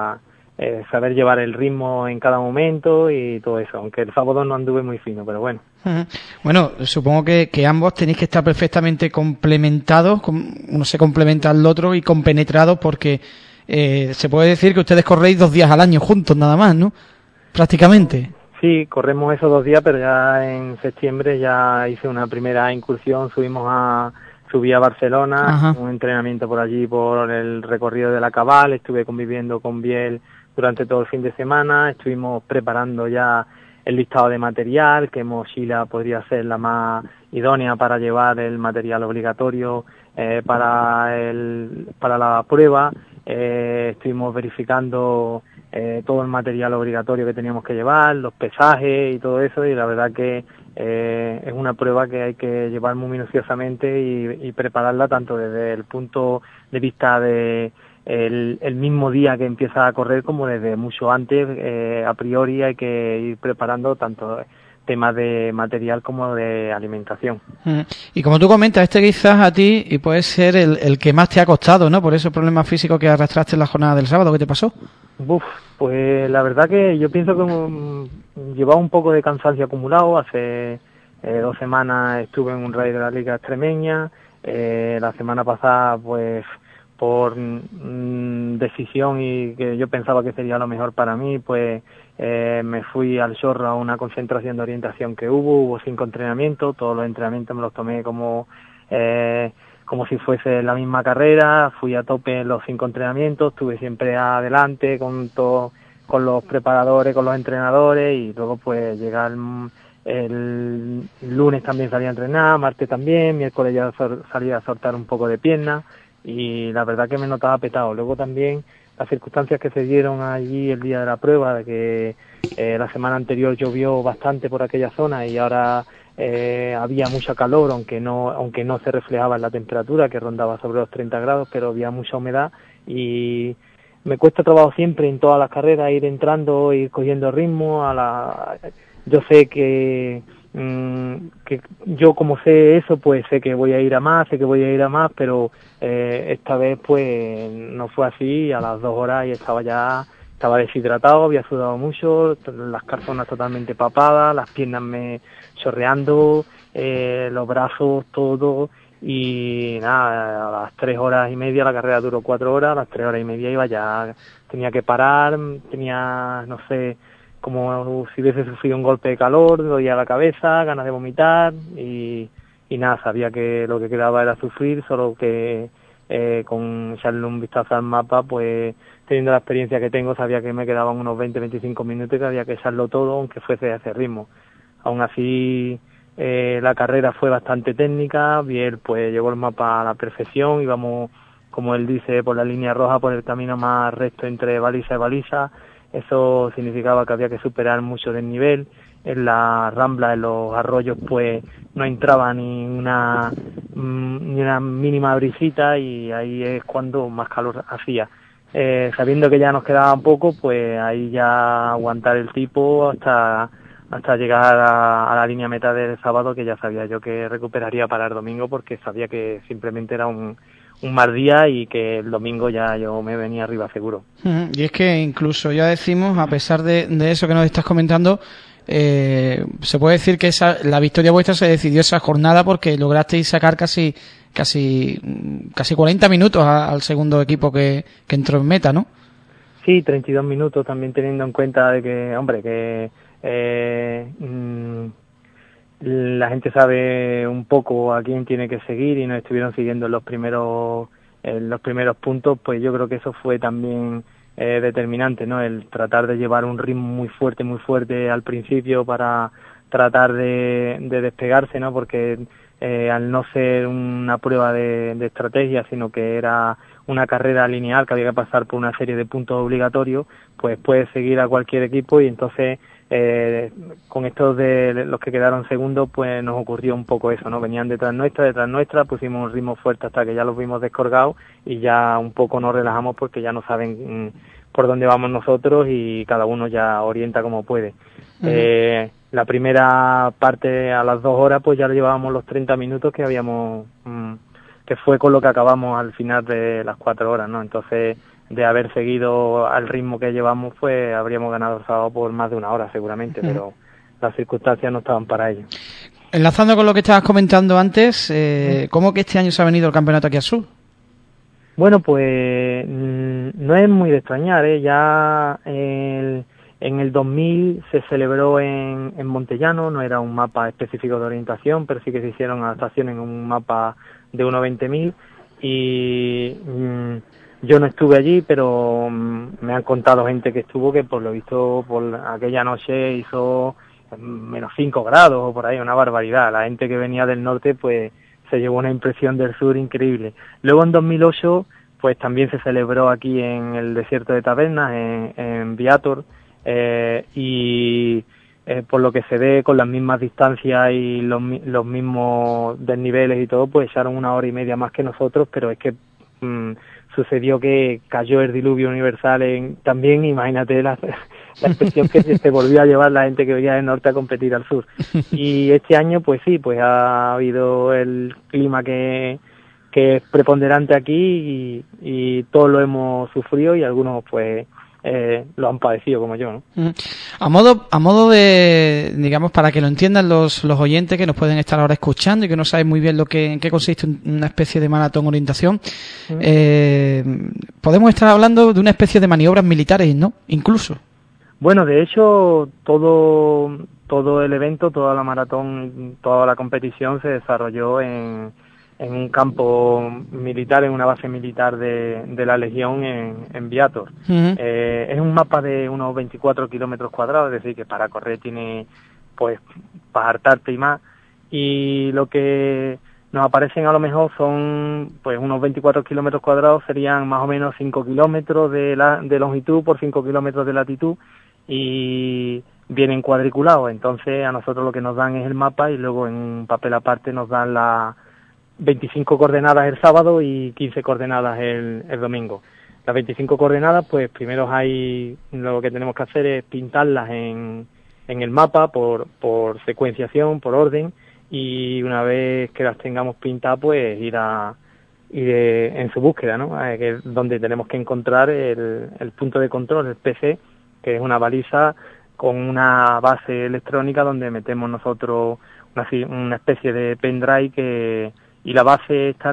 saber llevar el ritmo en cada momento y todo eso, aunque el sábado no anduve muy fino, pero bueno. Bueno, supongo que ambos tenéis que estar perfectamente complementados, uno se complementa al otro y compenetrados porque se puede decir que ustedes corréis 2 días al año juntos nada más, ¿no? Prácticamente. Sí, corremos esos 2 días, pero ya en septiembre ya hice una primera incursión, subí a Barcelona, Ajá. Un entrenamiento por allí, por el recorrido de la Cabal, estuve conviviendo con Biel durante todo el fin de semana, estuvimos preparando ya el listado de material, qué mochila podría ser la más idónea para llevar el material obligatorio para la prueba, estuvimos verificando todo el material obligatorio que teníamos que llevar, los pesajes y todo eso, y la verdad que es una prueba que hay que llevar muy minuciosamente y prepararla tanto desde el punto de vista de el mismo día que empieza a correr como desde mucho antes. A priori hay que ir preparando tanto temas de material como de alimentación. Y como tú comentas, quizás a ti y puede ser el que más te ha costado, ¿no? Por esos problemas físicos que arrastraste en la jornada del sábado. ¿Qué te pasó? Pues la verdad que yo pienso que llevaba un poco de cansancio acumulado. Hace 2 semanas estuve en un raid de la Liga Extremeña. La semana pasada, pues por decisión y que yo pensaba que sería lo mejor para mí, pues me fui al Chorro a una concentración de orientación que hubo 5 entrenamientos, todos los entrenamientos me los tomé como como si fuese la misma carrera, fui a tope en los 5 entrenamientos, estuve siempre adelante con los preparadores, con los entrenadores, y luego pues llega el lunes también salía a entrenar, martes también, miércoles ya salía a soltar un poco de pierna, y la verdad que me notaba petado. Luego también las circunstancias que se dieron allí el día de la prueba, de que la semana anterior llovió bastante por aquella zona y ahora había mucha calor, aunque no se reflejaba en la temperatura, que rondaba sobre los 30 grados, pero había mucha humedad, y me cuesta trabajo siempre en todas las carreras ir entrando, ir cogiendo ritmo. Yo sé que yo, como sé eso, pues sé que voy a ir a más, pero esta vez pues no fue así. A las 2 horas y estaba deshidratado, había sudado mucho, las calzonas totalmente papadas, las piernas me chorreando, los brazos, todo. Y nada, a las 3 horas y media, la carrera duró 4 horas, a las 3 horas y media tenía que parar, tenía, no sé, como si hubiese sufrido un golpe de calor, dolía la cabeza, ganas de vomitar, y nada, sabía que lo que quedaba era sufrir, solo que con echarle un vistazo al mapa, pues teniendo la experiencia que tengo, sabía que me quedaban unos 20-25 minutos y que había que echarlo todo, aunque fuese a ese ritmo. Aún así, la carrera fue bastante técnica, Biel pues llevó el mapa a la perfección, íbamos, como él dice, por la línea roja, por el camino más recto entre baliza y baliza. Eso significaba que había que superar mucho desnivel. En la rambla, en los arroyos, pues no entraba ni una mínima brisita, y ahí es cuando más calor hacía. Sabiendo que ya nos quedaba un poco, pues ahí ya aguantar el tipo hasta llegar a la línea meta del sábado, que ya sabía yo que recuperaría para el domingo, porque sabía que simplemente era un mal día y que el domingo ya yo me venía arriba seguro. Y es que incluso ya decimos, a pesar de eso que nos estás comentando, se puede decir que la victoria vuestra se decidió esa jornada porque lograsteis sacar casi 40 minutos al segundo equipo que entró en meta, ¿no? Sí, 32 minutos, también teniendo en cuenta de que, hombre, que la gente sabe un poco a quién tiene que seguir, y nos estuvieron siguiendo en los primeros puntos. Pues yo creo que eso fue también determinante, ¿no? El tratar de llevar un ritmo muy fuerte al principio para tratar de despegarse, ¿no? Porque al no ser una prueba de estrategia, sino que era una carrera lineal que había que pasar por una serie de puntos obligatorios, pues puedes seguir a cualquier equipo, y entonces con estos de los que quedaron segundos, pues nos ocurrió un poco eso, ¿no? Venían detrás nuestra, pusimos un ritmo fuerte hasta que ya los vimos descolgados, y ya un poco nos relajamos porque ya no saben por dónde vamos nosotros, y cada uno ya orienta como puede. La primera parte, a las 2 horas, pues ya llevábamos los 30 minutos que habíamos, que fue con lo que acabamos al final de las 4 horas, ¿no? Entonces, de haber seguido al ritmo que llevamos, pues habríamos ganado el sábado por más de 1 hora seguramente, pero las circunstancias no estaban para ello. Enlazando con lo que estabas comentando antes, ¿cómo que este año se ha venido el campeonato aquí al sur? Bueno, pues no es muy de extrañar, ya en el 2000 se celebró en Montellano, no era un mapa específico de orientación, pero sí que se hicieron adaptaciones en un mapa de 1:20.000, y yo no estuve allí, pero me han contado gente que estuvo, que por lo visto por aquella noche hizo menos 5 grados o por ahí, una barbaridad. La gente que venía del norte pues se llevó una impresión del sur increíble. Luego en 2008 pues también se celebró aquí en el desierto de Tabernas, en Viator, y por lo que se ve, con las mismas distancias y los mismos desniveles y todo, pues echaron 1 hora y media más que nosotros, pero es que sucedió que cayó el diluvio universal también, imagínate la expresión que se volvió a llevar la gente que venía del norte a competir al sur. Y este año pues sí, pues ha habido el clima que es preponderante aquí, y todos lo hemos sufrido, y algunos pues lo han padecido como yo, ¿no? A modo de, digamos, para que lo entiendan los oyentes que nos pueden estar ahora escuchando y que no saben muy bien en qué consiste una especie de maratón orientación, podemos estar hablando de una especie de maniobras militares, ¿no? Incluso. Bueno, de hecho, todo el evento, toda la maratón, toda la competición se desarrolló en en un campo militar, en una base militar de la Legión en Viator. Es un mapa de unos 24 kilómetros cuadrados, es decir, que para correr tiene, pues, para hartarte y más. Y lo que nos aparecen a lo mejor son, pues, unos 24 kilómetros cuadrados, serían más o menos 5 kilómetros de longitud por 5 kilómetros de latitud, y vienen cuadriculados. Entonces a nosotros lo que nos dan es el mapa, y luego en un papel aparte nos dan las 25 coordenadas el sábado y 15 coordenadas el domingo. Las 25 coordenadas, pues primero lo que tenemos que hacer es pintarlas en el mapa por secuenciación, por orden, y una vez que las tengamos pintadas, pues ir en su búsqueda, ¿no? Que es donde tenemos que encontrar el punto de control, el PC, que es una baliza con una base electrónica donde metemos nosotros una especie de pendrive y la base esta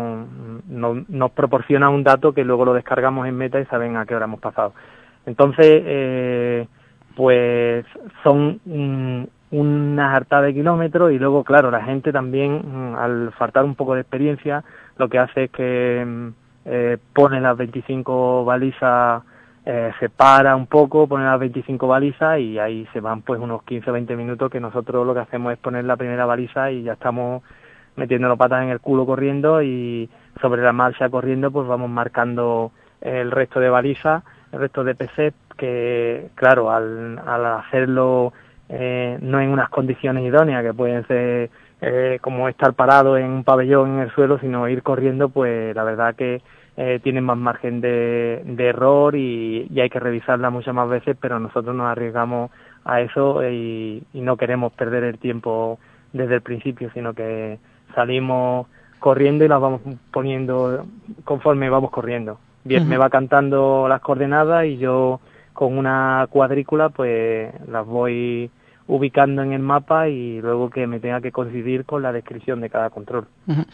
nos proporciona un dato que luego lo descargamos en Meta y saben a qué hora hemos pasado. Entonces, pues son unas hartadas de kilómetros, y luego, claro, la gente también, al faltar un poco de experiencia, lo que hace es que pone las 25 balizas, se para un poco, pone las 25 balizas, y ahí se van pues unos 15 o 20 minutos, que nosotros lo que hacemos es poner la primera baliza y ya estamos metiéndonos patas en el culo corriendo, y sobre la marcha corriendo pues vamos marcando el resto de balizas, el resto de PC, que claro, al hacerlo no en unas condiciones idóneas, que pueden ser como estar parado en un pabellón en el suelo, sino ir corriendo, pues la verdad que tienen más margen de error, y hay que revisarla muchas más veces, pero nosotros nos arriesgamos a eso y no queremos perder el tiempo desde el principio, sino que salimos corriendo y las vamos poniendo conforme vamos corriendo. Bien, me va cantando las coordenadas, y yo con una cuadrícula pues las voy ubicando en el mapa, y luego que me tenga que coincidir con la descripción de cada control.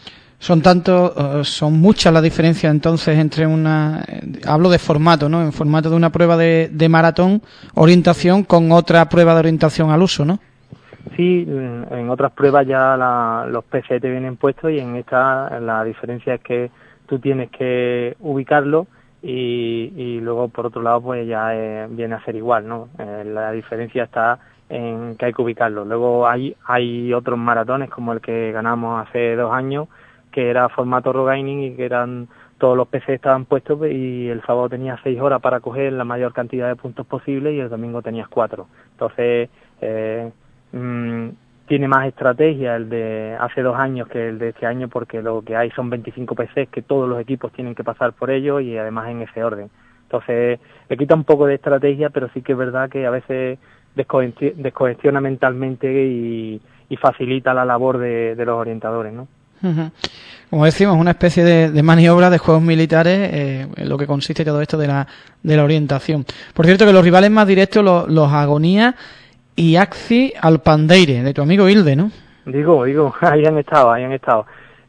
Son muchas las diferencias entonces entre hablo de formato, ¿no? En formato de una prueba de maratón, orientación, con otra prueba de orientación al uso, ¿no? Sí, en otras pruebas ya los PC te vienen puestos, y en esta la diferencia es que tú tienes que ubicarlo, y luego por otro lado pues ya viene a ser igual, ¿no? La diferencia está en que hay que ubicarlo. Luego hay otros maratones, como el que ganamos hace 2 años, que era formato Rogainin, y que eran todos los PC estaban puestos, y el sábado tenías 6 horas para coger la mayor cantidad de puntos posible, y el domingo tenías 4. Entonces tiene más estrategia el de hace 2 años que el de este año, porque lo que hay son 25 PCs que todos los equipos tienen que pasar por ellos, y además en ese orden. Entonces le quita un poco de estrategia, pero sí que es verdad que a veces descongestiona mentalmente y facilita la labor de los orientadores, ¿no? Como decimos, una especie de maniobra de juegos militares, en lo que consiste todo esto de la orientación. Por cierto, que los rivales más directos, los Agonía y Axi Alpandeire, de tu amigo Hilde, ¿no? Digo, ahí han estado.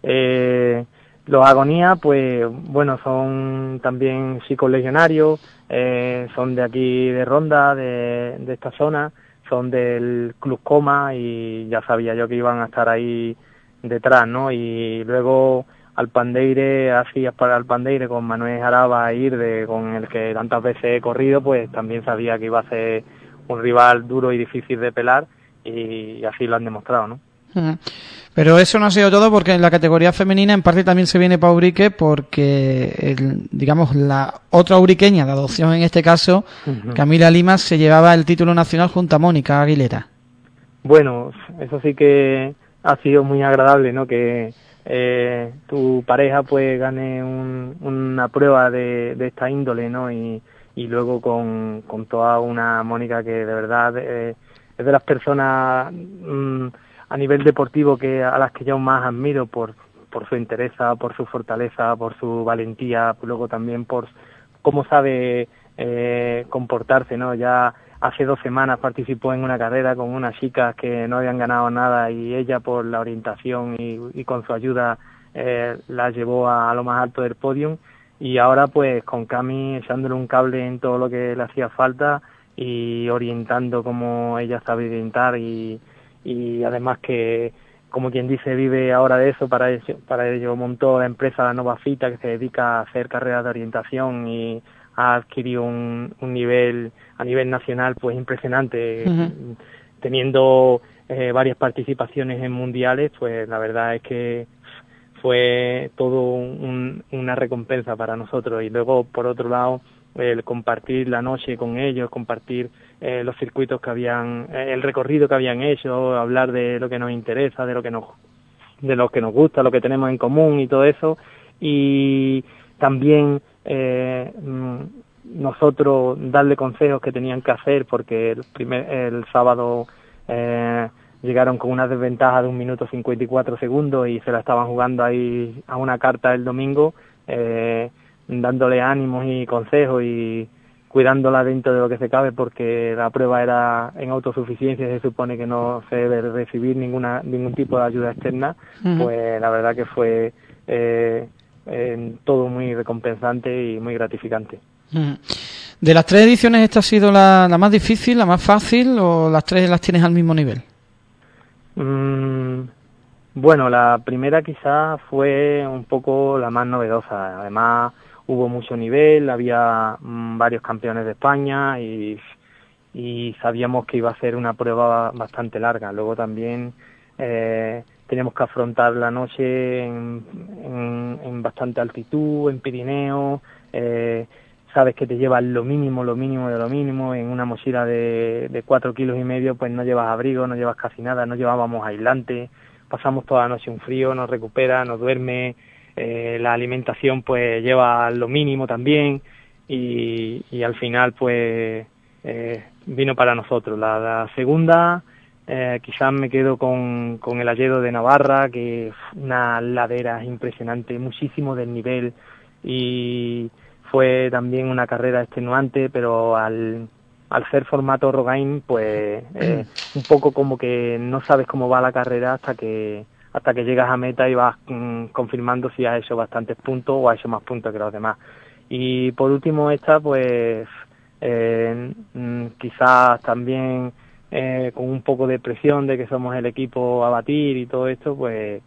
Los Agonía, pues bueno, son también chicos legionarios, son de aquí de Ronda, de esta zona, son del Club Coma, y ya sabía yo que iban a estar ahí detrás, ¿no? Y luego Alpandeire, así para Alpandeire, con Manuel Jaraba e Irde, con el que tantas veces he corrido, pues también sabía que iba a ser un rival duro y difícil de pelar, y así lo han demostrado, ¿no? Pero eso no ha sido todo, porque en la categoría femenina en parte también se viene para Ubrique, porque digamos la otra ubriqueña de adopción en este caso, Camila Lima, se llevaba el título nacional junto a Mónica Aguilera. Bueno, eso sí que ha sido muy agradable, ¿no? Que tu pareja pues gane una prueba de esta índole, ¿no? Y luego con toda una Mónica que de verdad es de las personas a nivel deportivo a las que yo más admiro por su entereza, por su fortaleza, por su valentía, luego también por cómo sabe comportarse, ¿no? Ya hace 2 semanas participó en una carrera con unas chicas que no habían ganado nada, y ella, por la orientación y con su ayuda, la llevó a lo más alto del podium, y ahora pues con Cami echándole un cable en todo lo que le hacía falta, y orientando como ella sabe orientar, y además que como quien dice, vive ahora de eso. Para ello montó la empresa La Nova Fita, que se dedica a hacer carreras de orientación y ha adquirido un nivel a nivel nacional pues impresionante, teniendo varias participaciones en mundiales. Pues la verdad es que fue todo una recompensa para nosotros. Y luego, por otro lado, el compartir la noche con ellos, compartir los circuitos que el recorrido que habían hecho, hablar de lo que nos interesa, de lo que nos gusta, lo que tenemos en común y todo eso. Y también nosotros darle consejos que tenían que hacer, porque el sábado llegaron con una desventaja de 1 minuto 54 segundos y se la estaban jugando ahí a una carta el domingo, dándole ánimos y consejos y cuidándola dentro de lo que se cabe, porque la prueba era en autosuficiencia y se supone que no se debe recibir ningún tipo de ayuda externa. Pues la verdad que fue todo muy recompensante y muy gratificante. De las 3 ediciones, ¿esta ha sido la más difícil, la más fácil, o las 3 las tienes al mismo nivel? Bueno, la primera quizás fue un poco la más novedosa. Además hubo mucho nivel, había varios campeones de España y sabíamos que iba a ser una prueba bastante larga. Luego también teníamos que afrontar la noche en bastante altitud, en Pirineo. Sabes que te llevas lo mínimo de lo mínimo. En una mochila de 4,5 kilos, pues no llevas abrigo, no llevas casi nada, no llevábamos aislante. Pasamos toda la noche un frío, nos recupera, nos duerme. La alimentación pues lleva lo mínimo también y al final pues vino para nosotros. La segunda quizás me quedo con el Alledo de Navarra, que es una ladera impresionante, muchísimo desnivel, y fue también una carrera extenuante, pero al ser formato Rogaine pues un poco como que no sabes cómo va la carrera hasta que llegas a meta y vas confirmando si has hecho bastantes puntos o has hecho más puntos que los demás. Y por último esta pues quizás también con un poco de presión de que somos el equipo a batir y todo esto, pues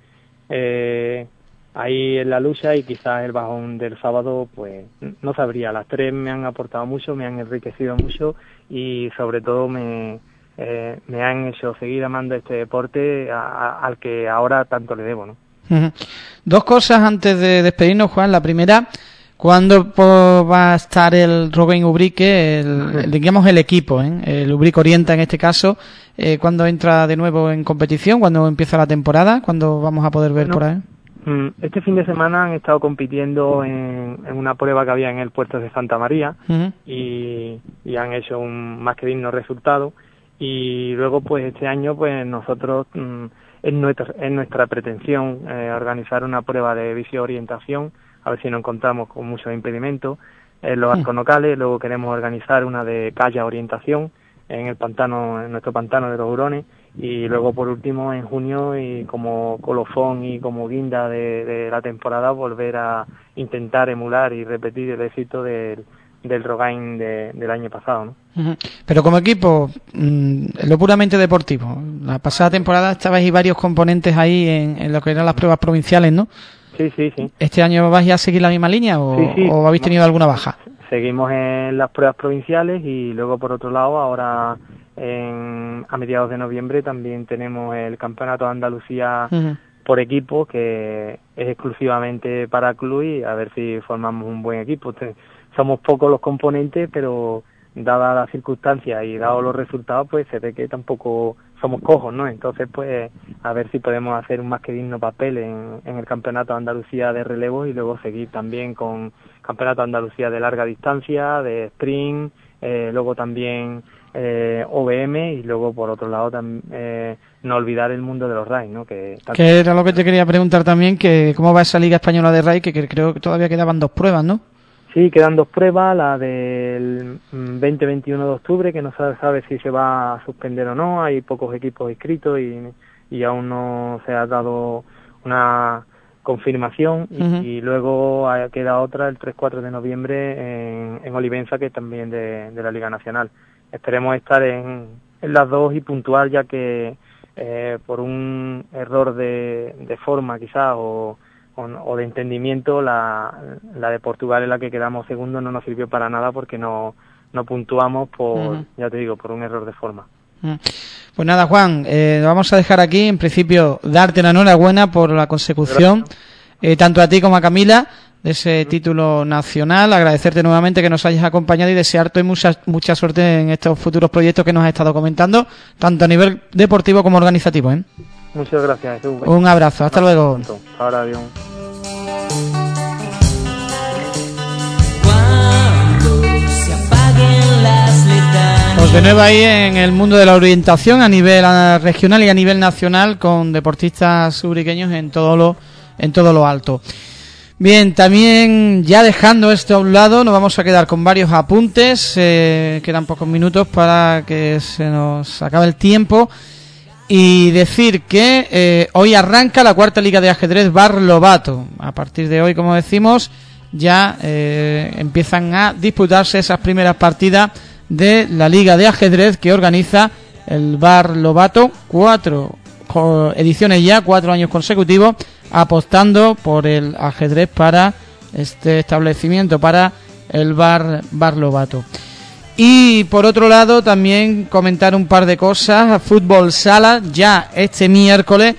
ahí en la lucha, y quizás el bajón del sábado pues no sabría. Las 3 me han aportado mucho, me han enriquecido mucho y sobre todo me han hecho seguir amando este deporte al que ahora tanto le debo, ¿no? 2 cosas antes de despedirnos, Juan. La primera, ¿cuándo va a estar el Rogaine Ubrique, digamos el equipo, el Ubrique Orienta en este caso? ¿Cuándo entra de nuevo en competición? ¿Cuándo empieza la temporada? ¿Cuándo vamos a poder ver por ahí? Este fin de semana han estado compitiendo en una prueba que había en el puerto de Santa María y han hecho un más que digno resultado. Y luego pues este año pues nosotros es nuestra pretensión organizar una prueba de visio-orientación, a ver si nos encontramos con muchos impedimentos en los arcos locales. Luego queremos organizar una de calla-orientación en nuestro pantano de los Hurones, y luego por último en junio, y como colofón y como guinda de la temporada, volver a intentar emular y repetir el éxito del Rogaine del año pasado, ¿no? Pero como equipo, lo puramente deportivo, la pasada temporada estabais varios componentes ahí en lo que eran las pruebas provinciales, ¿no? Sí. ¿Este año vais a seguir la misma línea o habéis tenido alguna baja? Seguimos en las pruebas provinciales, y luego por otro lado ahora a mediados de noviembre también tenemos el Campeonato de Andalucía por equipo, que es exclusivamente para club, y a ver si formamos un buen equipo. Somos pocos los componentes, pero dadas las circunstancias y dados los resultados, pues se ve que tampoco somos cojos, ¿no? Entonces, pues a ver si podemos hacer un más que digno papel en el Campeonato de Andalucía de relevo, y luego seguir también con Campeonato de Andalucía de larga distancia, de sprint, luego también OBM, y luego por otro lado no olvidar el mundo de los raids, ¿no? Que era lo que te quería preguntar también, que cómo va esa Liga Española de Raid, que creo que todavía quedaban 2 pruebas, ¿no? Sí, quedan 2 pruebas, la del 20-21 de octubre, que no se sabe si se va a suspender o no. Hay pocos equipos inscritos y aún no se ha dado una confirmación. Y luego queda otra el 3-4 de noviembre en Olivenza, que es también de la Liga Nacional. Esperemos estar en las 2 y puntual, ya que por un error de forma quizás o de entendimiento, la de Portugal, en la que quedamos segundos, no nos sirvió para nada porque no puntuamos ya te digo, por un error de forma. Pues nada, Juan, lo vamos a dejar aquí. En principio, darte la enhorabuena por la consecución, tanto a ti como a Camila, de ese título nacional. Agradecerte nuevamente que nos hayas acompañado y desearte mucha suerte en estos futuros proyectos que nos has estado comentando, tanto a nivel deportivo como organizativo, ¿eh? Muchas gracias, Jesús. Un abrazo, hasta luego. Ahora, adiós. Pues de nuevo ahí en el mundo de la orientación a nivel regional y a nivel nacional, con deportistas ubriqueños en todo lo alto. Bien, también ya dejando esto a un lado, nos vamos a quedar con varios apuntes. Quedan pocos minutos para que se nos acabe el tiempo. Y decir que hoy arranca la cuarta liga de ajedrez Bar Lobato. A partir de hoy, como decimos, ya empiezan a disputarse esas primeras partidas de la liga de ajedrez que organiza el Bar Lobato. 4 ediciones ya, 4 años consecutivos, apostando por el ajedrez para este establecimiento, para el Bar Lobato. Y por otro lado también comentar un par de cosas. Fútbol sala, ya este miércoles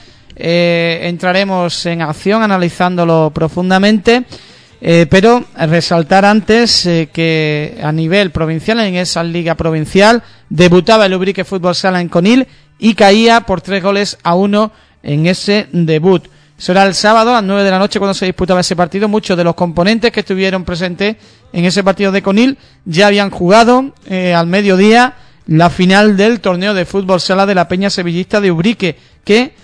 entraremos en acción analizándolo profundamente, pero resaltar antes que a nivel provincial, en esa liga provincial, debutaba el Ubrique Fútbol Sala en Conil y caía por 3-1 en ese debut. Eso era el sábado a las 9 de la noche cuando se disputaba ese partido. Muchos de los componentes que estuvieron presentes en ese partido de Conil ya habían jugado al mediodía la final del torneo de fútbol sala de la Peña Sevillista de Ubrique, que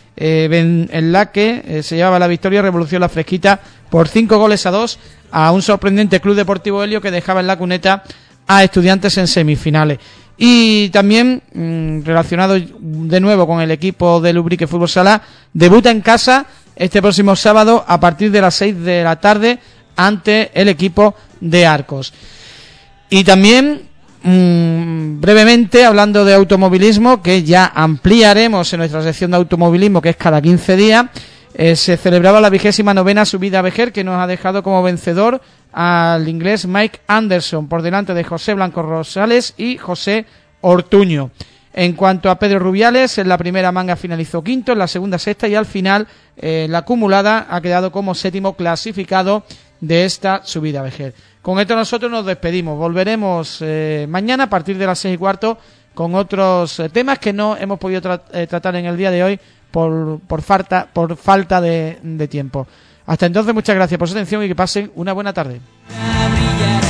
en la que se llevaba la victoria Revolución La Fresquita por 5-2 a un sorprendente Club Deportivo Helio que dejaba en la cuneta a Estudiantes en semifinales. Y también relacionado de nuevo con el equipo del Ubrique Fútbol Sala, debuta en casa este próximo sábado a partir de las 6 de la tarde ante el equipo de Arcos. Y también brevemente hablando de automovilismo, que ya ampliaremos en nuestra sección de automovilismo, que es cada 15 días, se celebraba la 29ª subida a Vejer, que nos ha dejado como vencedor al inglés Mike Anderson, por delante de José Blanco Rosales y José Ortuño. En cuanto a Pedro Rubiales, en la primera manga finalizó quinto, en la segunda sexta y al final la acumulada ha quedado como séptimo clasificado de esta subida a Vejer. Con esto nosotros nos despedimos. Volveremos mañana a partir de las 6:15 con otros temas que no hemos podido tratar en el día de hoy por falta de tiempo. Hasta entonces, muchas gracias por su atención y que pasen una buena tarde.